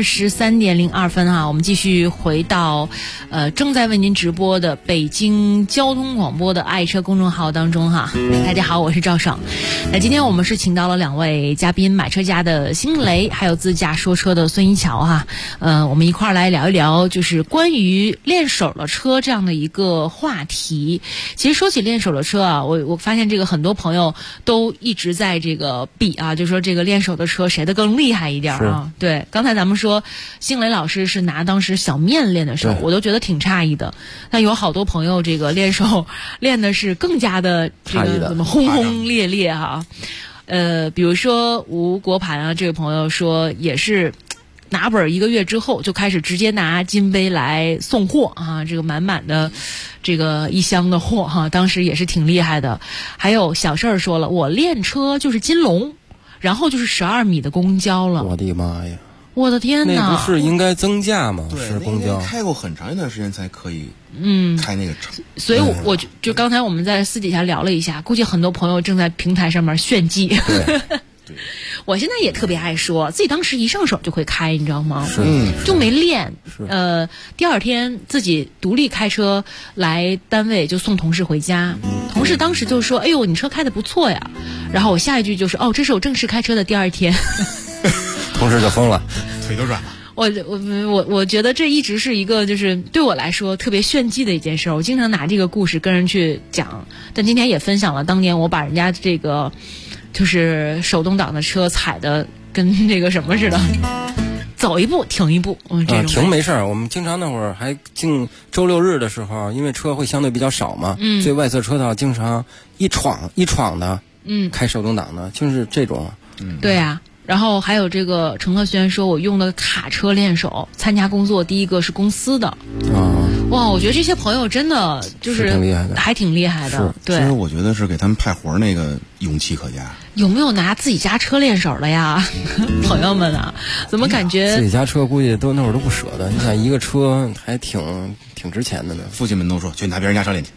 Speaker 6: 23:02哈，我们继续回到正在为您直播的北京交通广播的爱车公众号当中哈。大家好，我是赵爽。那今天我们是请到了2位嘉宾，买车家的辛雷，还有自驾说车的孙一桥哈。我们一块儿来聊一聊，就是关于练手的车这样的一个话题。其实说起练手的车啊，我发现这个很多朋友都一直在这个比啊，就说这个练手的车谁的更厉害一点啊。对，刚才咱们说辛雷老师是拿当时小面练的手，我都觉得挺诧异的。但有好多朋友这个练手练的是更加的这个怎么轰轰烈烈哈。比如说吴国盘啊，这位朋友说也是拿本1个月之后就开始直接拿金杯来送货啊，这个满满的这个一箱的货哈，当时也是挺厉害的。还有小事儿说了，我练车就是金龙，然后就是12米的公交了。
Speaker 8: 我的妈呀！
Speaker 6: 我的天哪！
Speaker 8: 那不是应该增价吗？是公交
Speaker 9: 开过很长一段时间才可以开那个车。
Speaker 6: 所以我就刚才我们在私底下聊了一下，估计很多朋友正在平台上面炫技。
Speaker 8: 对。
Speaker 6: 我现在也特别爱说，自己当时一上手就会开，你知道吗？就没练。第2天自己独立开车来单位就送同事回家，同事当时就说：“哎呦，你车开得不错呀。”然后我下一句就是：“哦，这是我正式开车的第2天。”
Speaker 8: 同事就疯了，
Speaker 9: 腿都软了。
Speaker 6: 我觉得这一直是一个就是对我来说特别炫技的一件事，我经常拿这个故事跟人去讲。但今天也分享了当年我把人家这个就是手动挡的车踩的跟那个什么似的，走一步停一步。
Speaker 8: 停没事儿，我们经常那会儿还进周6日的时候，因为车会相对比较少嘛，所以外侧车道经常一闯的，开手动挡的就是这种。
Speaker 6: 对啊。然后还有这个陈鹤轩说，我用的卡车练手，参加工作第1个是公司的。哇，我觉得这些朋友真的就是
Speaker 8: 挺厉害的，
Speaker 6: 还挺厉害的。对，
Speaker 9: 其实我觉得是给他们派活那个勇气可嘉。
Speaker 6: 有没有拿自己家车练手的呀？朋友们啊，怎么感觉
Speaker 8: 自己家车估计都那会儿都不舍得？你想一个车还挺值钱的呢。
Speaker 9: 父亲们都说去拿别人家车练去。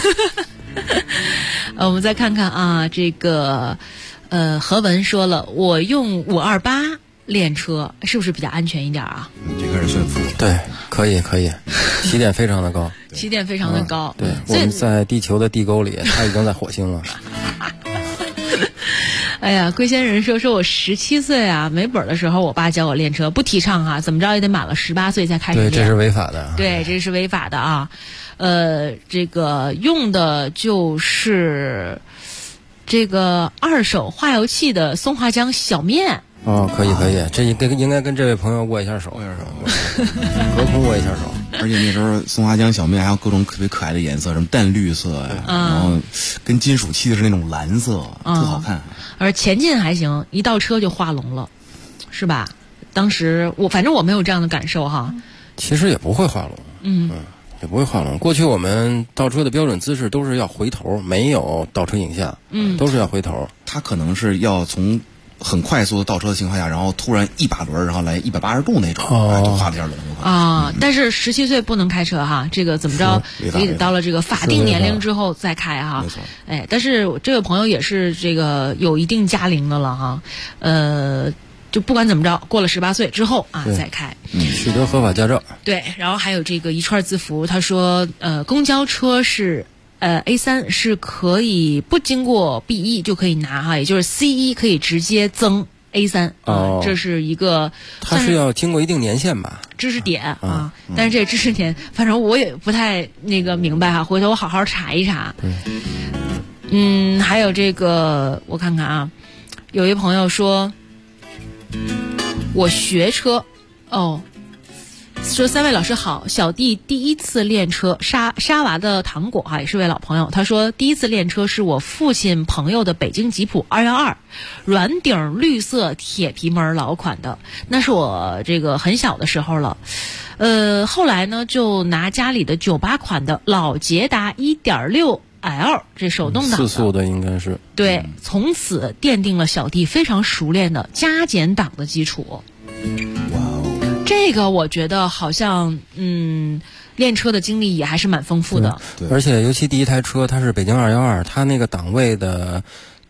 Speaker 6: 我们再看看啊，这个。何文说了，我用528练车，是不是比较安全一点啊？
Speaker 9: 这开始炫富了。
Speaker 8: 对，可以，起点非常的高。
Speaker 6: 起点非常的高。
Speaker 8: 对，我们在地球的地沟里，他已经在火星了。
Speaker 6: 哎呀，龟仙人说我17岁啊，没本的时候我爸教我练车，不提倡哈，怎么着也得满了18岁才开始练。
Speaker 8: 对，这是违法的。
Speaker 6: 对，这是违法的啊。这个用的就是这个2手化油器的松花江小面。
Speaker 8: 可以，这应该跟这位朋友握一下手，隔空握一下手。
Speaker 9: 而且那时候松花江小面还有各种特别可爱的颜色，什么淡绿色呀，然后跟金属漆的是那种蓝色，特好看。
Speaker 6: 而前进还行，一倒车就画龙了，是吧？当时反正我没有这样的感受哈。
Speaker 8: 其实也不会画龙，也不会画龙。过去我们倒车的标准姿势都是要回头，没有倒车影像，都是要回头。
Speaker 9: 它可能是要从很快速的倒车的情况下，然后突然一把轮，然后来180度那种，就画了一下轮
Speaker 6: 啊。但是17岁不能开车哈，这个怎么着也得到了这个法定年龄之后再开哈。
Speaker 9: 没错。
Speaker 6: 哎，但是这位朋友也是这个有一定驾龄的了哈，就不管怎么着，过了18岁之后啊再开，
Speaker 8: 取得合法驾照。
Speaker 6: 对，然后还有这个一串字符，他说公交车是A3 是可以不经过 B1 就可以拿哈，也就是 C1 可以直接增 A3这是一个，
Speaker 8: 它是要经过一定年限吧？
Speaker 6: 知识点啊，但是这知识点，反正我也不太明白哈，回头我好好查一查。还有这个，我看看啊，有一朋友说，我学车说三位老师好，小弟第一次练车，沙娃的糖果也是位老朋友。他说第一次练车是我父亲朋友的北京吉普212，软顶绿色铁皮门老款的，那是我这个很小的时候了。后来呢就拿家里的98款的老捷达 1.6L 这手动挡的
Speaker 8: 4速的应该是
Speaker 6: 对，从此奠定了小弟非常熟练的加减档的基础。这个我觉得好像练车的经历也还是蛮丰富的。
Speaker 8: 对，而且尤其第一台车它是北京212，它那个档位的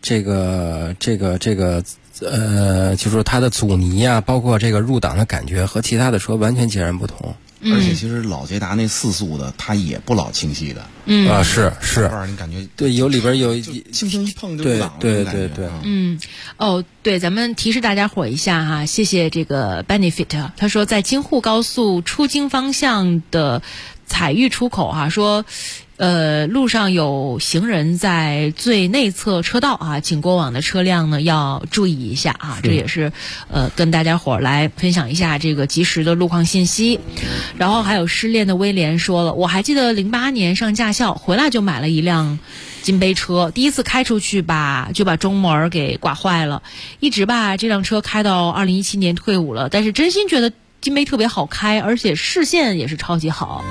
Speaker 8: 就是说它的阻尼啊，包括这个入档的感觉和其他的车完全截然不同。
Speaker 9: 而且其实老捷达那4速的它也不老清晰的。
Speaker 8: 是
Speaker 9: 你感觉
Speaker 8: 对，里边有
Speaker 9: 轻轻一碰就入档了。
Speaker 8: 对。
Speaker 6: 对，咱们提示大家伙一下哈，谢谢这个 Benefit， 他说在京沪高速出京方向的彩玉出口说路上有行人在最内侧车道请过往的车辆呢要注意一下这也是跟大家伙来分享一下这个及时的路况信息。然后还有失恋的威廉说了，我还记得08年上驾校回来就买了一辆金杯车，第一次开出去就把中门给刮坏了，一直这辆车开到2017年退伍了，但是真心觉得金杯特别好开，而且视线也是超级好。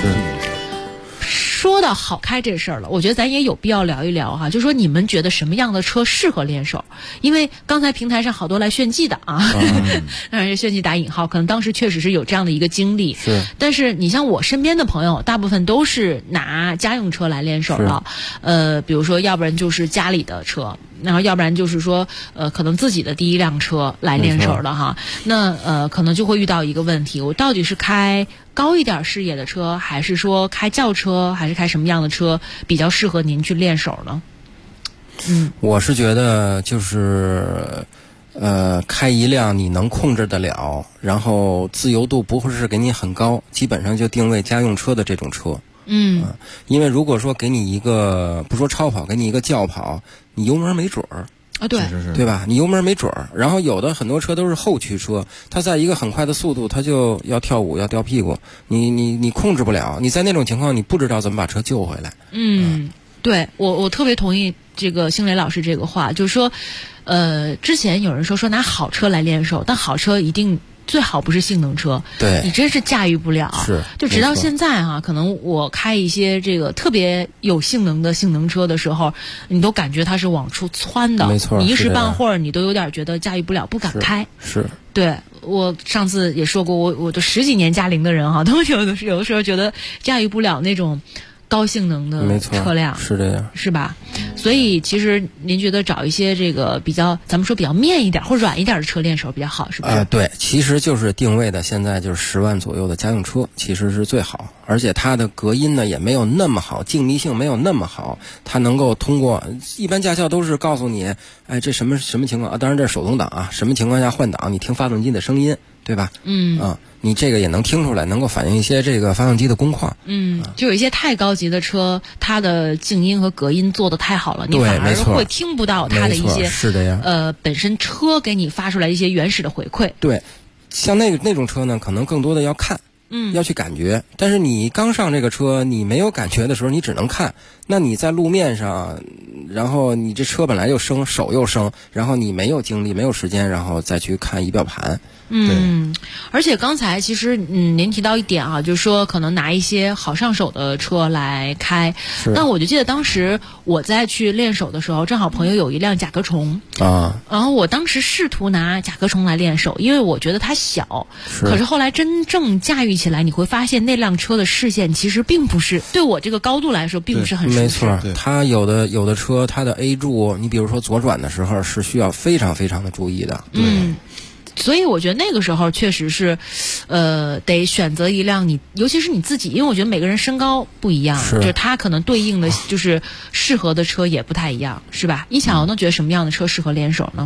Speaker 6: 说到好开这事儿了，我觉得咱也有必要聊一聊就说你们觉得什么样的车适合练手？因为刚才平台上好多来炫技的当然是炫技打引号，可能当时确实是有这样的一个经历。但是你像我身边的朋友，大部分都是拿家用车来练手了。比如说要不然就是家里的车，然后要不然就是说可能自己的第一辆车来练手的那可能就会遇到一个问题，我到底是开高一点视野的车，还是说开轿车，还是开什么样的车比较适合您去练手呢？
Speaker 8: 我是觉得就是开一辆你能控制得了，然后自由度不会是给你很高，基本上就定位家用车的这种车。因为如果说给你一个不说超跑，给你一个轿跑，你油门没准儿对吧？你油门没准儿，然后有的很多车都是后驱车，它在一个很快的速度，它就要跳舞要掉屁股，你控制不了，你在那种情况你不知道怎么把车救回来。
Speaker 6: 对，我特别同意这个星雷老师这个话，就是说之前有人说拿好车来练手，但好车一定最好不是性能车，
Speaker 8: 对，
Speaker 6: 你真是驾驭不了。就直到现在可能我开一些这个特别有性能的性能车的时候，你都感觉它是往出窜的，
Speaker 8: 没错，
Speaker 6: 你一时半会儿你都有点觉得驾驭不了，不敢开。对，我上次也说过，我都10几年驾龄的人都有的时候觉得驾驭不了那种高性能的车辆，
Speaker 8: 是这样，
Speaker 6: 是吧？所以其实您觉得找一些这个比较，咱们说比较面一点或软一点的车练手比较好，是不是？
Speaker 8: 对，其实就是定位的现在就是10万左右的家用车，其实是最好，而且它的隔音呢也没有那么好，静谧性没有那么好，它能够通过一般驾校都是告诉你，这什么情况当然这是手动挡什么情况下换挡，你听发动机的声音，对吧？你这个也能听出来，能够反映一些这个发动机的工况。
Speaker 6: 就有一些太高级的车，它的静音和隔音做得太好了，你反而会听不到它的一些
Speaker 8: 是的呀。
Speaker 6: 本身车给你发出来一些原始的回馈。
Speaker 8: 对，像那种车呢，可能更多的要看。要去感觉，但是你刚上这个车，你没有感觉的时候，你只能看。那你在路面上，然后你这车本来又生，手又生，然后你没有精力，没有时间，然后再去看仪表盘。
Speaker 6: 而且刚才其实您提到一点就是说可能拿一些好上手的车来开。那我就记得当时我在去练手的时候，正好朋友有一辆甲壳虫然后我当时试图拿甲壳虫来练手，因为我觉得它小，可是后来真正驾驭起来，你会发现那辆车的视线其实并不是对我这个高度来说并不是很舒适。
Speaker 8: 没错，它有的车它的 A 柱，你比如说左转的时候是需要非常非常的注意的。
Speaker 6: 所以我觉得那个时候确实是，得选择一辆尤其是你自己，因为我觉得每个人身高不一样，就是他可能对应的就是适合的车也不太一样，是吧？一巧呢，觉得什么样的车适合练手呢？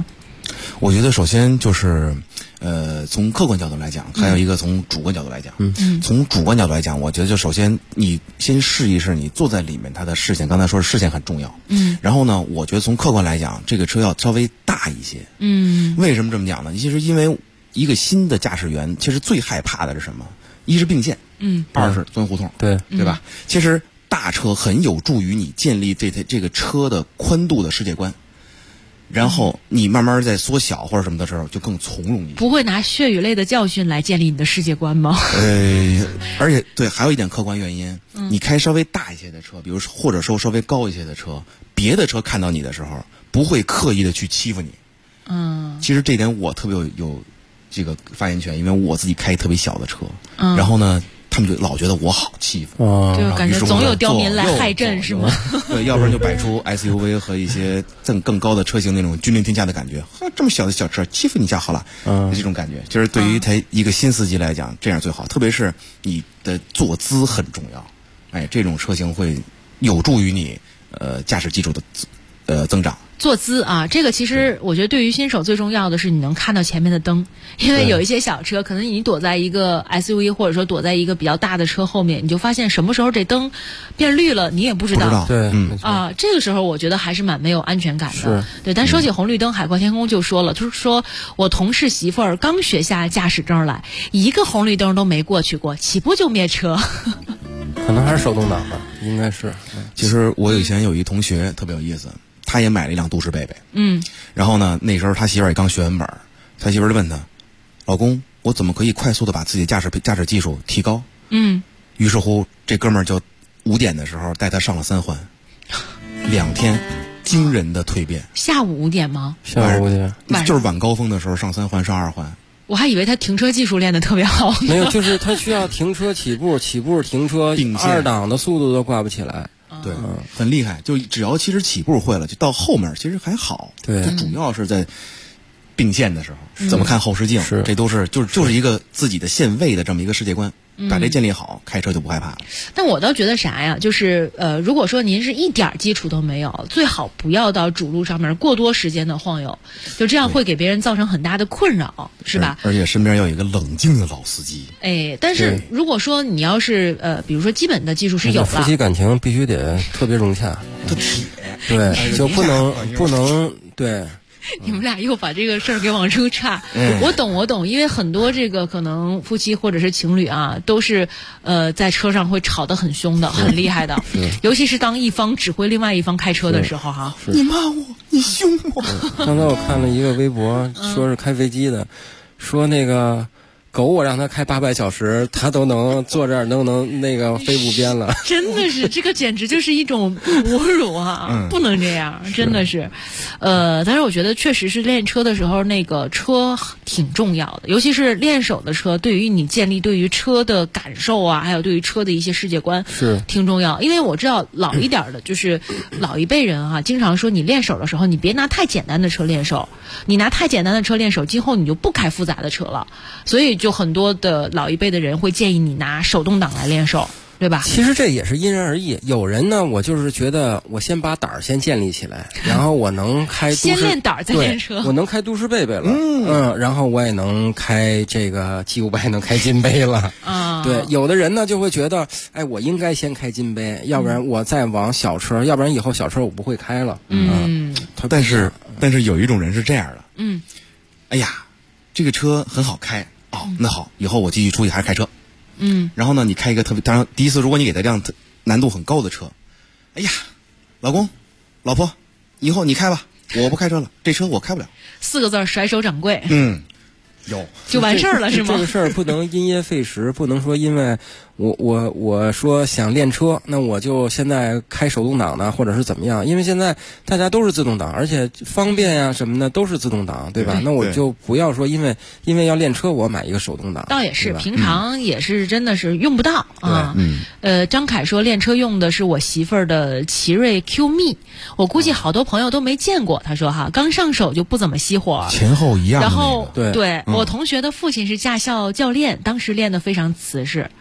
Speaker 9: 我觉得首先就是从客观角度来讲，还有一个从主观角度来讲。从主观角度来讲，我觉得就首先你先试一试，你坐在里面它的视线，刚才说视线很重要。然后呢，我觉得从客观来讲，这个车要稍微大一些。为什么这么讲呢？其实因为一个新的驾驶员，其实最害怕的是什么？一是并线，二是钻胡同，对吧？其实大车很有助于你建立这个车的宽度的世界观。然后你慢慢在缩小或者什么的时候，就更从容一些。
Speaker 6: 不会拿血与泪的教训来建立你的世界观吗？
Speaker 9: 而且对，还有一点客观原因，你开稍微大一些的车，比如或者说稍微高一些的车，别的车看到你的时候，不会刻意的去欺负你。其实这点我特别有这个发言权，因为我自己开特别小的车，然后呢，他们就老觉得我好欺负，
Speaker 6: 就感觉总有刁民来害朕，是吗？
Speaker 9: 对，要不然就摆出 SUV 和一些更高的车型那种君临天下的感觉。这么小的小车欺负你一下好了，这种感觉，就是对于一个新司机来讲，这样最好。特别是你的坐姿很重要，这种车型会有助于你驾驶技术的增长。
Speaker 6: 坐姿啊，这个其实我觉得对于新手最重要的是你能看到前面的灯，因为有一些小车可能你躲在一个 SUV 或者说躲在一个比较大的车后面，你就发现什么时候这灯变绿了你也不知道。
Speaker 8: 对，
Speaker 6: 这个时候我觉得还是蛮没有安全感的。对，但说起红绿灯，海阔天空就说了，就是说我同事媳妇儿刚学下驾驶证来，一个红绿灯都没过去过，起步就灭车。
Speaker 8: 可能还是手动挡吧，应该是。
Speaker 9: 其实我以前有一同学特别有意思，他也买了一辆都市贝贝，然后呢，那时候他媳妇儿也刚学完本，他媳妇儿就问他，老公，我怎么可以快速的把自己的驾驶技术提高？于是乎，这哥们儿就5点的时候带他上了3环，2天惊人的蜕变。
Speaker 6: 下午5点吗？
Speaker 8: 下午5点，
Speaker 9: 就是晚高峰的时候上3环上2环。
Speaker 6: 我还以为他停车技术练得特别好。
Speaker 8: 没有，就是他需要停车起步停车，2档的速度都挂不起来。
Speaker 9: 对，很厉害。就只要其实起步会了，就到后面其实还好。
Speaker 8: 对，
Speaker 9: 它主要是在并线的时候，怎么看后视镜，这都是就是一个自己的限位的这么一个世界观。把这建立好，开车就不害怕了。
Speaker 6: 但我倒觉得啥呀？就是如果说您是一点基础都没有，最好不要到主路上面过多时间的晃悠，就这样会给别人造成很大的困扰，是吧？
Speaker 9: 而且身边要有一个冷静的老司机。
Speaker 6: 但是如果说你要是比如说基本的技术是有了，
Speaker 8: 夫妻感情必须得特别融洽，对，就不能对。
Speaker 6: 你们俩又把这个事儿给往出岔。我懂，因为很多这个可能夫妻或者是情侣啊，都是在车上会吵得很凶的，很厉害的，尤其是当一方指挥另外一方开车的时候哈。
Speaker 9: 你骂我，你凶我。
Speaker 8: 刚才我看了一个微博，说是开飞机的，说那个狗我让他开800小时，他都能坐这儿能那个飞不边了。
Speaker 6: 真的是，这个简直就是一种侮辱啊！不能这样，真的是。但是我觉得确实是练车的时候，那个车挺重要的，尤其是练手的车，对于你建立对于车的感受啊，还有对于车的一些世界观是挺重要。因为我知道老一点的，就是老一辈人啊，经常说你练手的时候，你别拿太简单的车练手，你拿太简单的车练手，今后你就不开复杂的车了。所以就很多的老一辈的人会建议你拿手动挡来练手，对吧？
Speaker 8: 其实这也是因人而异。有人呢，我就是觉得我先把胆儿先建立起来，然后我能开
Speaker 6: 先练胆儿再练车，
Speaker 8: 我能开都市贝贝了，然后我也能开这个G500，能开金杯了。对，有的人呢就会觉得，哎，我应该先开金杯，要不然我再往小车，要不然以后小车我不会开了。
Speaker 9: 但是有一种人是这样的，哎呀，这个车很好开。那好，以后我继续出去还是开车。然后呢，你开一个当然第一次，如果你给他这样难度很高的车，哎呀，老公、老婆，以后你开吧，我不开车了，这车我开不了。
Speaker 6: 4个字，甩手掌柜。
Speaker 9: 有
Speaker 6: 就完事儿了是吗？
Speaker 8: 这个事儿不能因噎废食，不能说因为我说想练车，那我就现在开手动挡呢，或者是怎么样？因为现在大家都是自动挡，而且方便呀什么的都是自动挡，对吧？那我就不要说因为要练车我买一个手动挡。
Speaker 6: 倒也是，平常也是真的是用不到啊。张凯说练车用的是我媳妇儿的奇瑞 Q-Me， 我估计好多朋友都没见过。他说哈，刚上手就不怎么熄火，
Speaker 9: 前后一样。
Speaker 6: 然后对我同学的父亲是驾校教练，当时练得非常瓷实。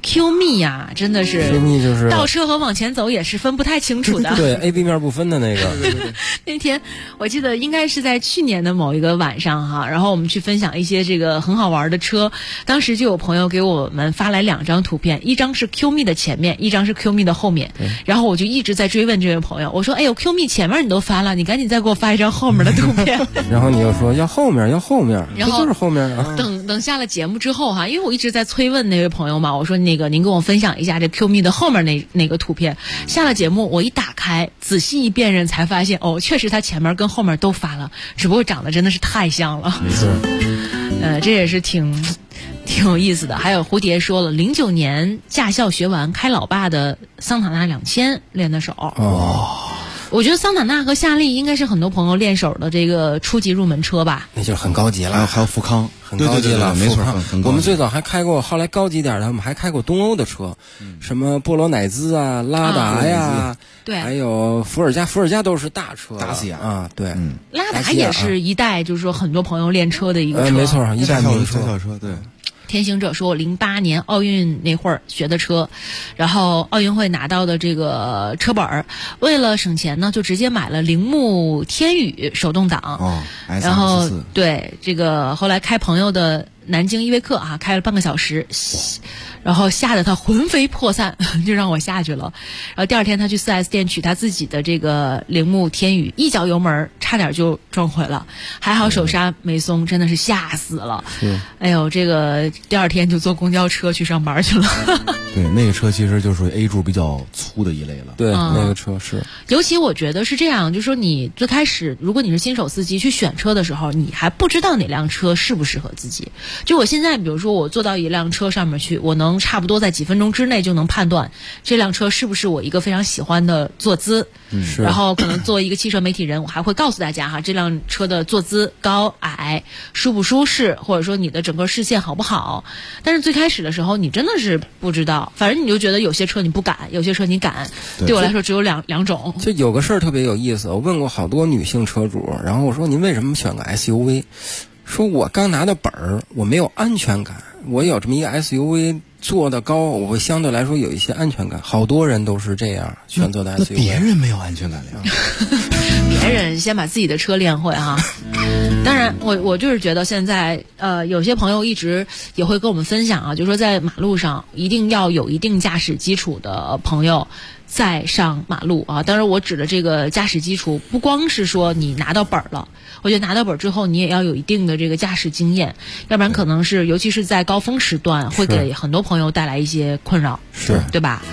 Speaker 6: Q 密呀，真的是
Speaker 8: Q 密就是
Speaker 6: 倒车和往前走也是分不太清楚的。
Speaker 8: 对 ，A B 面不分的那个。
Speaker 6: 那天我记得应该是在去年的某一个晚上哈，然后我们去分享一些这个很好玩的车，当时就有朋友给我们发来2张图片，一张是 Q 密的前面，一张是 Q 密的后面。然后我就一直在追问这位朋友，我说：“哎呦 ，Q 密前面你都发了，你赶紧再给我发一张后面的图片。”
Speaker 8: 然后你又说要后面，
Speaker 6: 然后
Speaker 8: 就是后面啊。
Speaker 6: 等下了节目之后哈，因为我一直在催问那位朋友嘛，我说那个您跟我分享一下这 Q 密的后面那个图片。下了节目我一打开仔细一辨认才发现，哦，确实他前面跟后面都发了，只不过长得真的是太像了。
Speaker 8: 没错。
Speaker 6: 这也是挺有意思的。还有蝴蝶说了，09年驾校学完开老爸的桑塔纳2000练的手。我觉得桑塔纳和夏利应该是很多朋友练手的这个初级入门车吧。
Speaker 8: 那就很高级了。
Speaker 9: 还有富康，
Speaker 8: 很高级了，
Speaker 9: 没错。
Speaker 8: 我们最早还开过，后来高级点的，我们还开过东欧的车，什么波罗乃兹啊、拉达呀，
Speaker 6: 对，
Speaker 8: 还有伏尔加都是大车。
Speaker 9: 达西亚
Speaker 8: 啊，对，
Speaker 6: 拉达也是一代，就是说很多朋友练车的一个车。
Speaker 8: 没错，一代名车。
Speaker 9: 对。
Speaker 6: 天行者说，我08年奥运那会儿学的车，然后奥运会拿到的这个车本儿，为了省钱呢，就直接买了铃木天宇手动挡。然后对这个后来开朋友的南京依维柯啊，开了半个小时，然后吓得他魂飞魄散，就让我下去了。然后第二天他去 4S 店取他自己的这个铃木天宇，一脚油门差点就撞毁了，还好手刹没松，真的是吓死了。哎呦，这个第二天就坐公交车去上班去了。
Speaker 9: 对，那个车其实就是 A 柱比较粗的一类了。
Speaker 8: 对，那个车是。
Speaker 6: 尤其我觉得是这样，就是说你最开始，如果你是新手司机去选车的时候，你还不知道哪辆车适不适合自己。就我现在，比如说我坐到一辆车上面去，我能差不多在几分钟之内就能判断这辆车是不是我一个非常喜欢的坐姿。然后可能作为一个汽车媒体人，我还会告诉大家哈，这辆车的坐姿高矮、舒不舒适，或者说你的整个视线好不好。但是最开始的时候，你真的是不知道，反正你就觉得有些车你不敢，有些车你敢。对我来说只有两种。
Speaker 8: 就有个事儿特别有意思，我问过好多女性车主，然后我说您为什么选个 SUV？ 说我刚拿的本儿，我没有安全感，我有这么一个 SUV 坐得高，我会相对来说有一些安全感。好多人都是这样选择的 SUV。
Speaker 9: 那别人没有安全感呀？
Speaker 6: 别人先把自己的车练会哈。当然，我就是觉得现在有些朋友一直也会跟我们分享啊，就是说在马路上一定要有一定驾驶基础的朋友再上马路啊。当然，我指的这个驾驶基础不光是说你拿到本儿了，我觉得拿到本儿之后你也要有一定的这个驾驶经验，要不然可能是尤其是在高峰时段会给很多朋友带来一些困扰，对吧？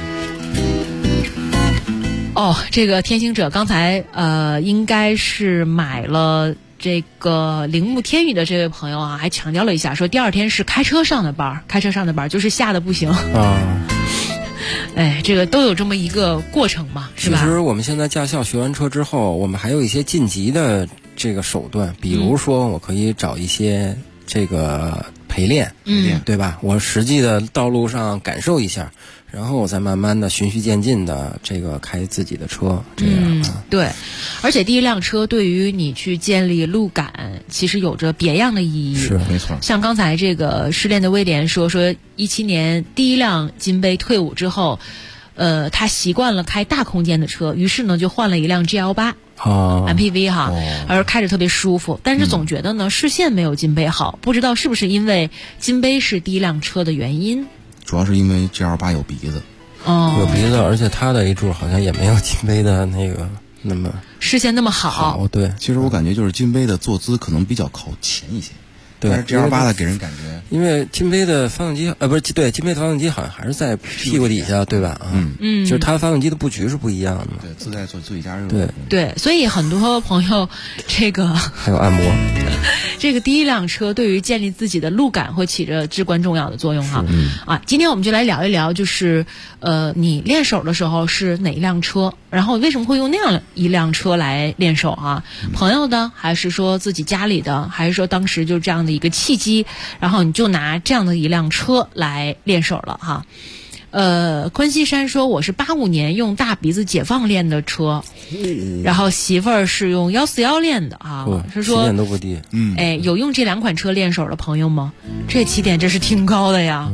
Speaker 6: 这个天行者刚才应该是买了这个铃木天宇的这位朋友啊，还强调了一下，说第二天是开车上的班，就是吓得不行啊。哎，这个都有这么一个过程嘛，是吧？
Speaker 8: 其实我们现在驾校学完车之后，我们还有一些晋级的这个手段，比如说我可以找一些这个陪练，对吧？我实际的道路上感受一下，然后我再慢慢的循序渐进的这个开自己的车，这样
Speaker 6: 对。而且第一辆车对于你去建立路感，其实有着别样的意义。
Speaker 8: 是，
Speaker 9: 没错。
Speaker 6: 像刚才这个失恋的威廉说17年第一辆金杯退伍之后，他习惯了开大空间的车，于是呢就换了一辆 GL8。MPV 哈，而开着特别舒服，但是总觉得呢视线没有金杯好，不知道是不是因为金杯是第一辆车的原因。
Speaker 9: 主要是因为 GL8 有鼻子，
Speaker 8: 有鼻子，而且它的 A 柱好像也没有金杯的那个那么
Speaker 6: 视线那么好。
Speaker 8: 对，
Speaker 9: 其实我感觉就是金杯的坐姿可能比较靠前一些。对，但是 GL8 的给人感觉，
Speaker 8: 因为金杯的发动机不是对，金杯的发动机好像还是在屁股底下，对吧？就是它的发动机的布局是不一样的。
Speaker 9: 对，自带座椅加热。
Speaker 6: 对，所以很多朋友这个
Speaker 8: 还有按摩，
Speaker 6: 这个第一辆车对于建立自己的路感会起着至关重要的作用哈。今天我们就来聊一聊，就是你练手的时候是哪一辆车，然后为什么会用那样一辆车来练手啊？朋友的，还是说自己家里的，还是说当时就这样的一个契机，然后你就拿这样的一辆车来练手了哈。昆西山说我是85年用大鼻子解放练的车，然后媳妇儿是用141练的啊。是说
Speaker 8: 起点都不低。
Speaker 6: 有用这2款车练手的朋友吗？这起点真是挺高的呀。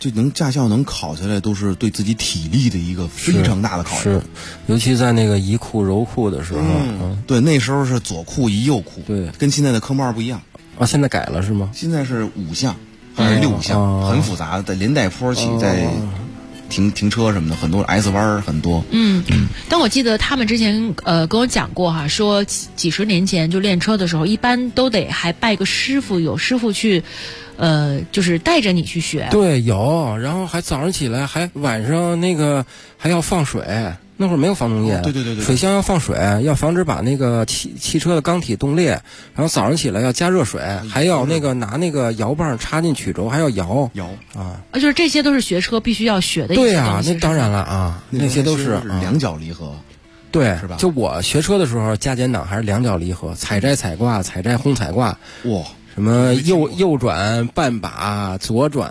Speaker 9: 就能驾校能考下来，都是对自己体力的一个非常大的考验。
Speaker 8: 是，尤其在那个移库柔库的时候，
Speaker 9: 对，那时候是左库移右库，
Speaker 8: 对，
Speaker 9: 跟现在的科目2不一样。
Speaker 8: 啊，现在改了是吗？
Speaker 9: 现在是5项还是6项，很复杂，在连带坡起，在停车什么的，很多 S 弯很多。
Speaker 6: 但我记得他们之前跟我讲过哈，说几十年前就练车的时候，一般都得还拜个师傅，有师傅去。就是带着你去学。
Speaker 8: 对，有，然后还早上起来，还晚上那个还要放水。那会儿没有防冻液，
Speaker 9: 对，
Speaker 8: 水箱要放水，要防止把那个汽车的缸体冻裂。然后早上起来要加热水，还要那个拿那个摇棒插进曲轴，还要摇啊。
Speaker 6: 就是这些都是学车必须要学的一些东西。
Speaker 8: 对啊，那当然了啊，那些都是
Speaker 9: 两脚离合。
Speaker 8: 对，
Speaker 9: 是吧？
Speaker 8: 就我学车的时候，加减档还是两脚离合，踩摘踩挂，踩摘轰踩挂。
Speaker 9: 哇！
Speaker 8: 什么右转半把，左转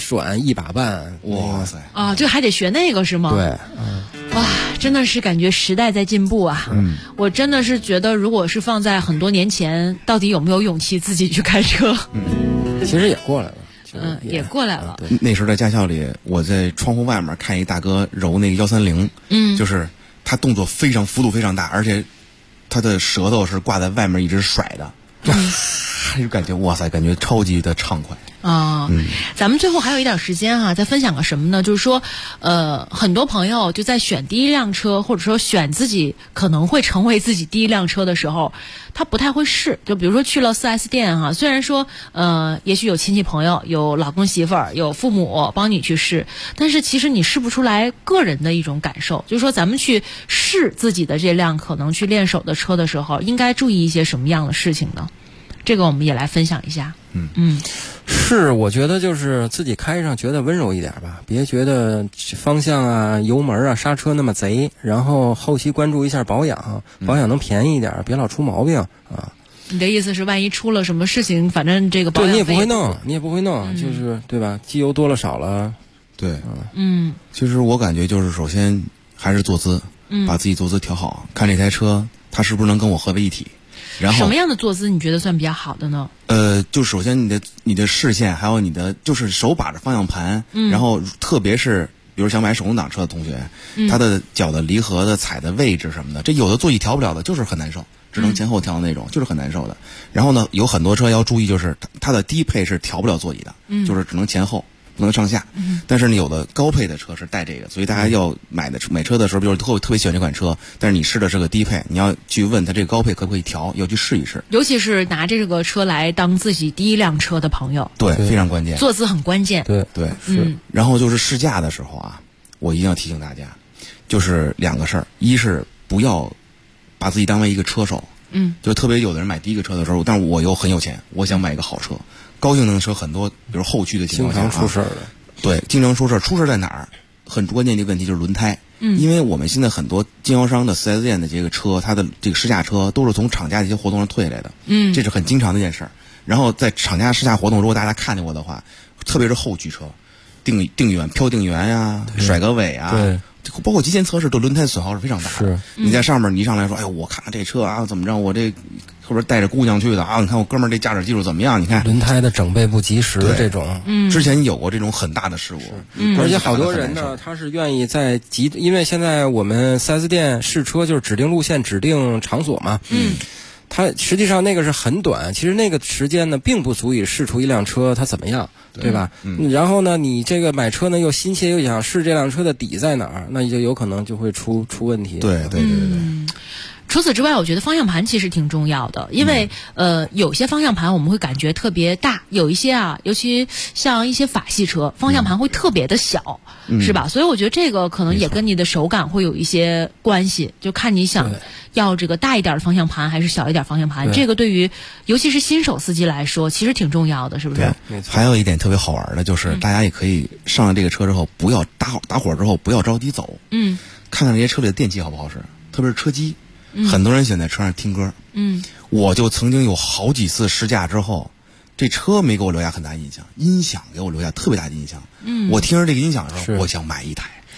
Speaker 8: 1把半，
Speaker 9: 哇塞！
Speaker 6: 啊，这还得学那个是吗？
Speaker 8: 对，
Speaker 6: 哇，真的是感觉时代在进步啊！我真的是觉得，如果是放在很多年前，到底有没有勇气自己去开车？
Speaker 8: 其实也过来了。
Speaker 6: 也过来了。
Speaker 9: 那时候在驾校里，我在窗户外面看一大哥揉那个130，就是他动作幅度非常大，而且他的舌头是挂在外面一直甩的。就感觉哇塞，感觉超级的畅快
Speaker 6: 啊！咱们最后还有一点时间哈，再分享个什么呢？就是说，很多朋友就在选第一辆车，或者说选自己可能会成为自己第一辆车的时候，他不太会试。就比如说去了4S店哈，虽然说也许有亲戚朋友、有老公媳妇儿、有父母帮你去试，但是其实你试不出来个人的一种感受。就是说，咱们去试自己的这辆可能去练手的车的时候，应该注意一些什么样的事情呢？这个我们也来分享一下。
Speaker 8: 是，我觉得就是自己开上觉得温柔一点吧，别觉得方向啊、油门啊、刹车那么贼，然后后期关注一下保养，保养能便宜一点，别老出毛病啊。
Speaker 6: 你的意思是，万一出了什么事情，反正这个保养
Speaker 8: 对你也不会弄，就是对吧？机油多了少了，
Speaker 9: 对，其实我感觉就是首先还是坐姿，把自己坐姿调好，看这台车它是不是能跟我合为一体。然后
Speaker 6: 什么样的坐姿你觉得算比较好的呢？
Speaker 9: 就首先你的视线，还有你的就是手把着方向盘，然后特别是比如想买手动挡车的同学，他的脚的离合的踩的位置什么的，这有的座椅调不了的，就是很难受，只能前后调的那种，就是很难受的。然后呢，有很多车要注意，就是它的低配是调不了座椅的，就是只能前后。不能上下，但是你有的高配的车是带这个，所以大家要买车的时候，比如特别喜欢这款车，但是你试的是个低配，你要去问他这个高配可不可以调，要去试一试。
Speaker 6: 尤其是拿这个车来当自己第一辆车的朋友，
Speaker 9: 对，非常关键，
Speaker 6: 坐姿很关键。
Speaker 9: 对，是。然后就是试驾的时候啊，我一定要提醒大家，就是2个事儿，一是不要把自己当为一个车手，就特别有的人买第一个车的时候，但是我又很有钱，我想买一个好车。高性能的车很多，比如后驱的情况下
Speaker 8: 经常出事的。
Speaker 9: 对，经常出事。出事在哪儿？很关键的一个问题就是轮胎。因为我们现在很多经销商的4S店的这个车，它的这个试驾车都是从厂家的一些活动上退下来的。这是很经常的一件事儿。然后在厂家试驾活动，如果大家看见过的话，特别是后驱车，定圆、飘定圆呀，甩个尾啊，
Speaker 8: 对，
Speaker 9: 包括极限测试对轮胎损耗是非常大的。
Speaker 8: 是，
Speaker 9: 你在上面你一上来说，哎呦，我看看这车啊，怎么着，我这后边带着姑娘去的啊，你看我哥们儿这驾驶技术怎么样？你看
Speaker 8: 轮胎的整备不及时这种，
Speaker 9: 之前有过这种很大的事故，
Speaker 8: 而且好多人呢，他是愿意在因为现在我们4S店试车就是指定路线、指定场所嘛，它实际上那个是很短，其实那个时间呢，并不足以试出一辆车它怎么样，对吧？然后呢，你这个买车呢又心切又想试这辆车的底在哪儿，那你就有可能就会出问题。
Speaker 9: 对。
Speaker 6: 除此之外，我觉得方向盘其实挺重要的，因为有些方向盘我们会感觉特别大，有一些啊，尤其像一些法系车，方向盘会特别的小，是吧？所以我觉得这个可能也跟你的手感会有一些关系，就看你想要这个大一点的方向盘还是小一点方向盘，这个对于尤其是新手司机来说，其实挺重要的，是不是？
Speaker 9: 对，还有一点特别好玩的就是，大家也可以上了这个车之后，不要打火之后不要着急走，看看这些车里的电器好不好使，特别是车机。很多人喜欢在车上听歌，我就曾经有好几次试驾之后，这车没给我留下很大印象，音响给我留下特别大的印象。我听着这个音响的时候，我想买一台。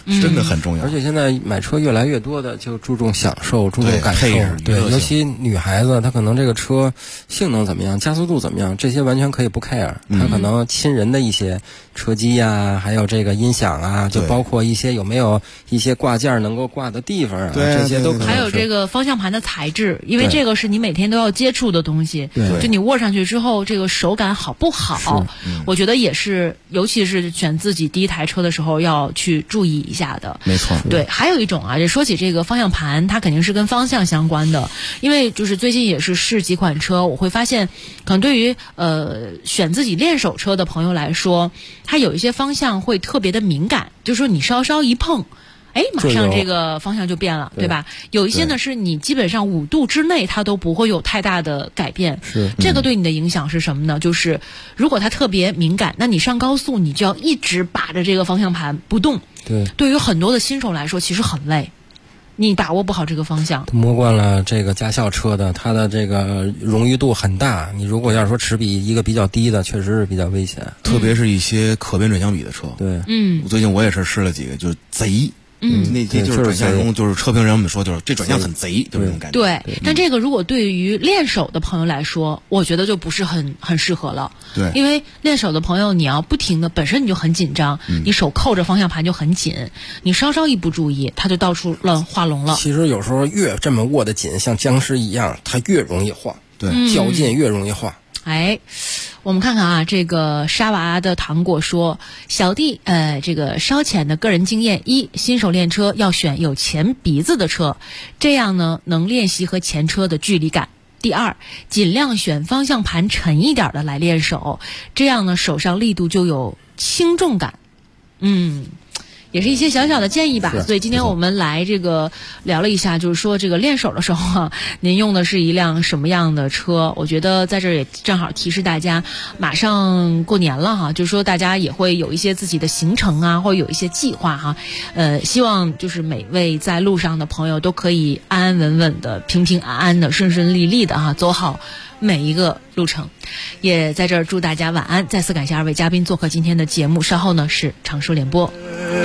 Speaker 9: 真的很重要。
Speaker 8: 而且现在买车越来越多的就注重享受，注重感受，对，尤其女孩子，她可能这个车性能怎么样，加速度怎么样，这些完全可以不 care，她可能亲人的一些车机呀，还有这个音响啊，就包括一些有没有一些挂件能够挂的地方啊，这些都可能。
Speaker 6: 还有这个方向盘的材质，因为这个是你每天都要接触的东西，就你握上去之后，这个手感好不好，我觉得也是，尤其是选自己第一台车的时候要去注意一下的。
Speaker 9: 没错，
Speaker 6: 对，还有一种啊，这说起这个方向盘，它肯定是跟方向相关的，因为就是最近也是试几款车，我会发现，可能对于选自己练手车的朋友来说，它有一些方向会特别的敏感，就是说你稍稍一碰，马上这个方向就变了，对吧？有一些呢是你基本上5度之内它都不会有太大的改变。
Speaker 8: 是，
Speaker 6: 这个对你的影响是什么呢？就是如果它特别敏感，那你上高速你就要一直把着这个方向盘不动。
Speaker 8: 对，
Speaker 6: 对于很多的新手来说，其实很累。你把握不好这个方向，
Speaker 8: 摸惯了这个驾校车的，它的这个冗余度很大。你如果要是说齿比一个比较低的，确实是比较危险。
Speaker 9: 特别是一些可变转向比的车。
Speaker 8: 对，
Speaker 9: 最近我也是试了几个，就是贼。那些就是转向中，就是车评人们说，就是这转向很贼，就是这种感觉。
Speaker 6: 对，但这个如果对于练手的朋友来说，我觉得就不是很适合了。
Speaker 9: 对，
Speaker 6: 因为练手的朋友，你要不停的，本身你就很紧张，你手扣着方向盘就很紧，你稍稍一不注意，它就到处乱画龙了。
Speaker 8: 其实有时候越这么握得紧，像僵尸一样，它越容易晃。
Speaker 9: 对，
Speaker 8: 较劲越容易晃。
Speaker 6: 我们看看啊，这个沙娃的糖果说，小弟这个稍浅的个人经验：一，新手练车要选有前鼻子的车，这样呢能练习和前车的距离感。第二，尽量选方向盘沉一点的来练手，这样呢手上力度就有轻重感。也是一些小小的建议吧。所以今天我们来这个聊了一下，就是说这个练手的时候啊，您用的是一辆什么样的车？我觉得在这儿也正好提示大家，马上过年了哈，就是说大家也会有一些自己的行程啊，或者有一些计划哈。希望就是每位在路上的朋友都可以安安稳稳的、平平安安的、顺顺利利的哈，走好每一个路程。也在这儿祝大家晚安，再次感谢2位嘉宾做客今天的节目。稍后呢是常说联播。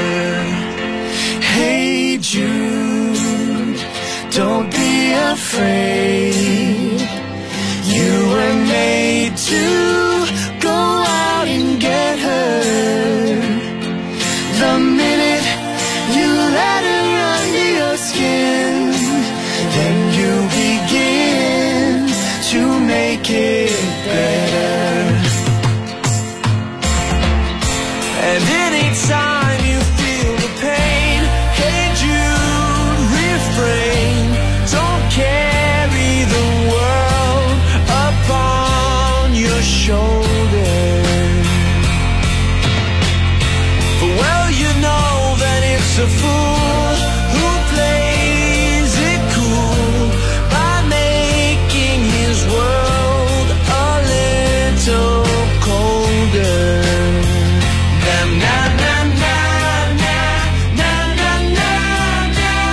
Speaker 10: Hey Jude, don't be afraid. You were made to go out and get her. The minute you let her under your skin, then you begin to make it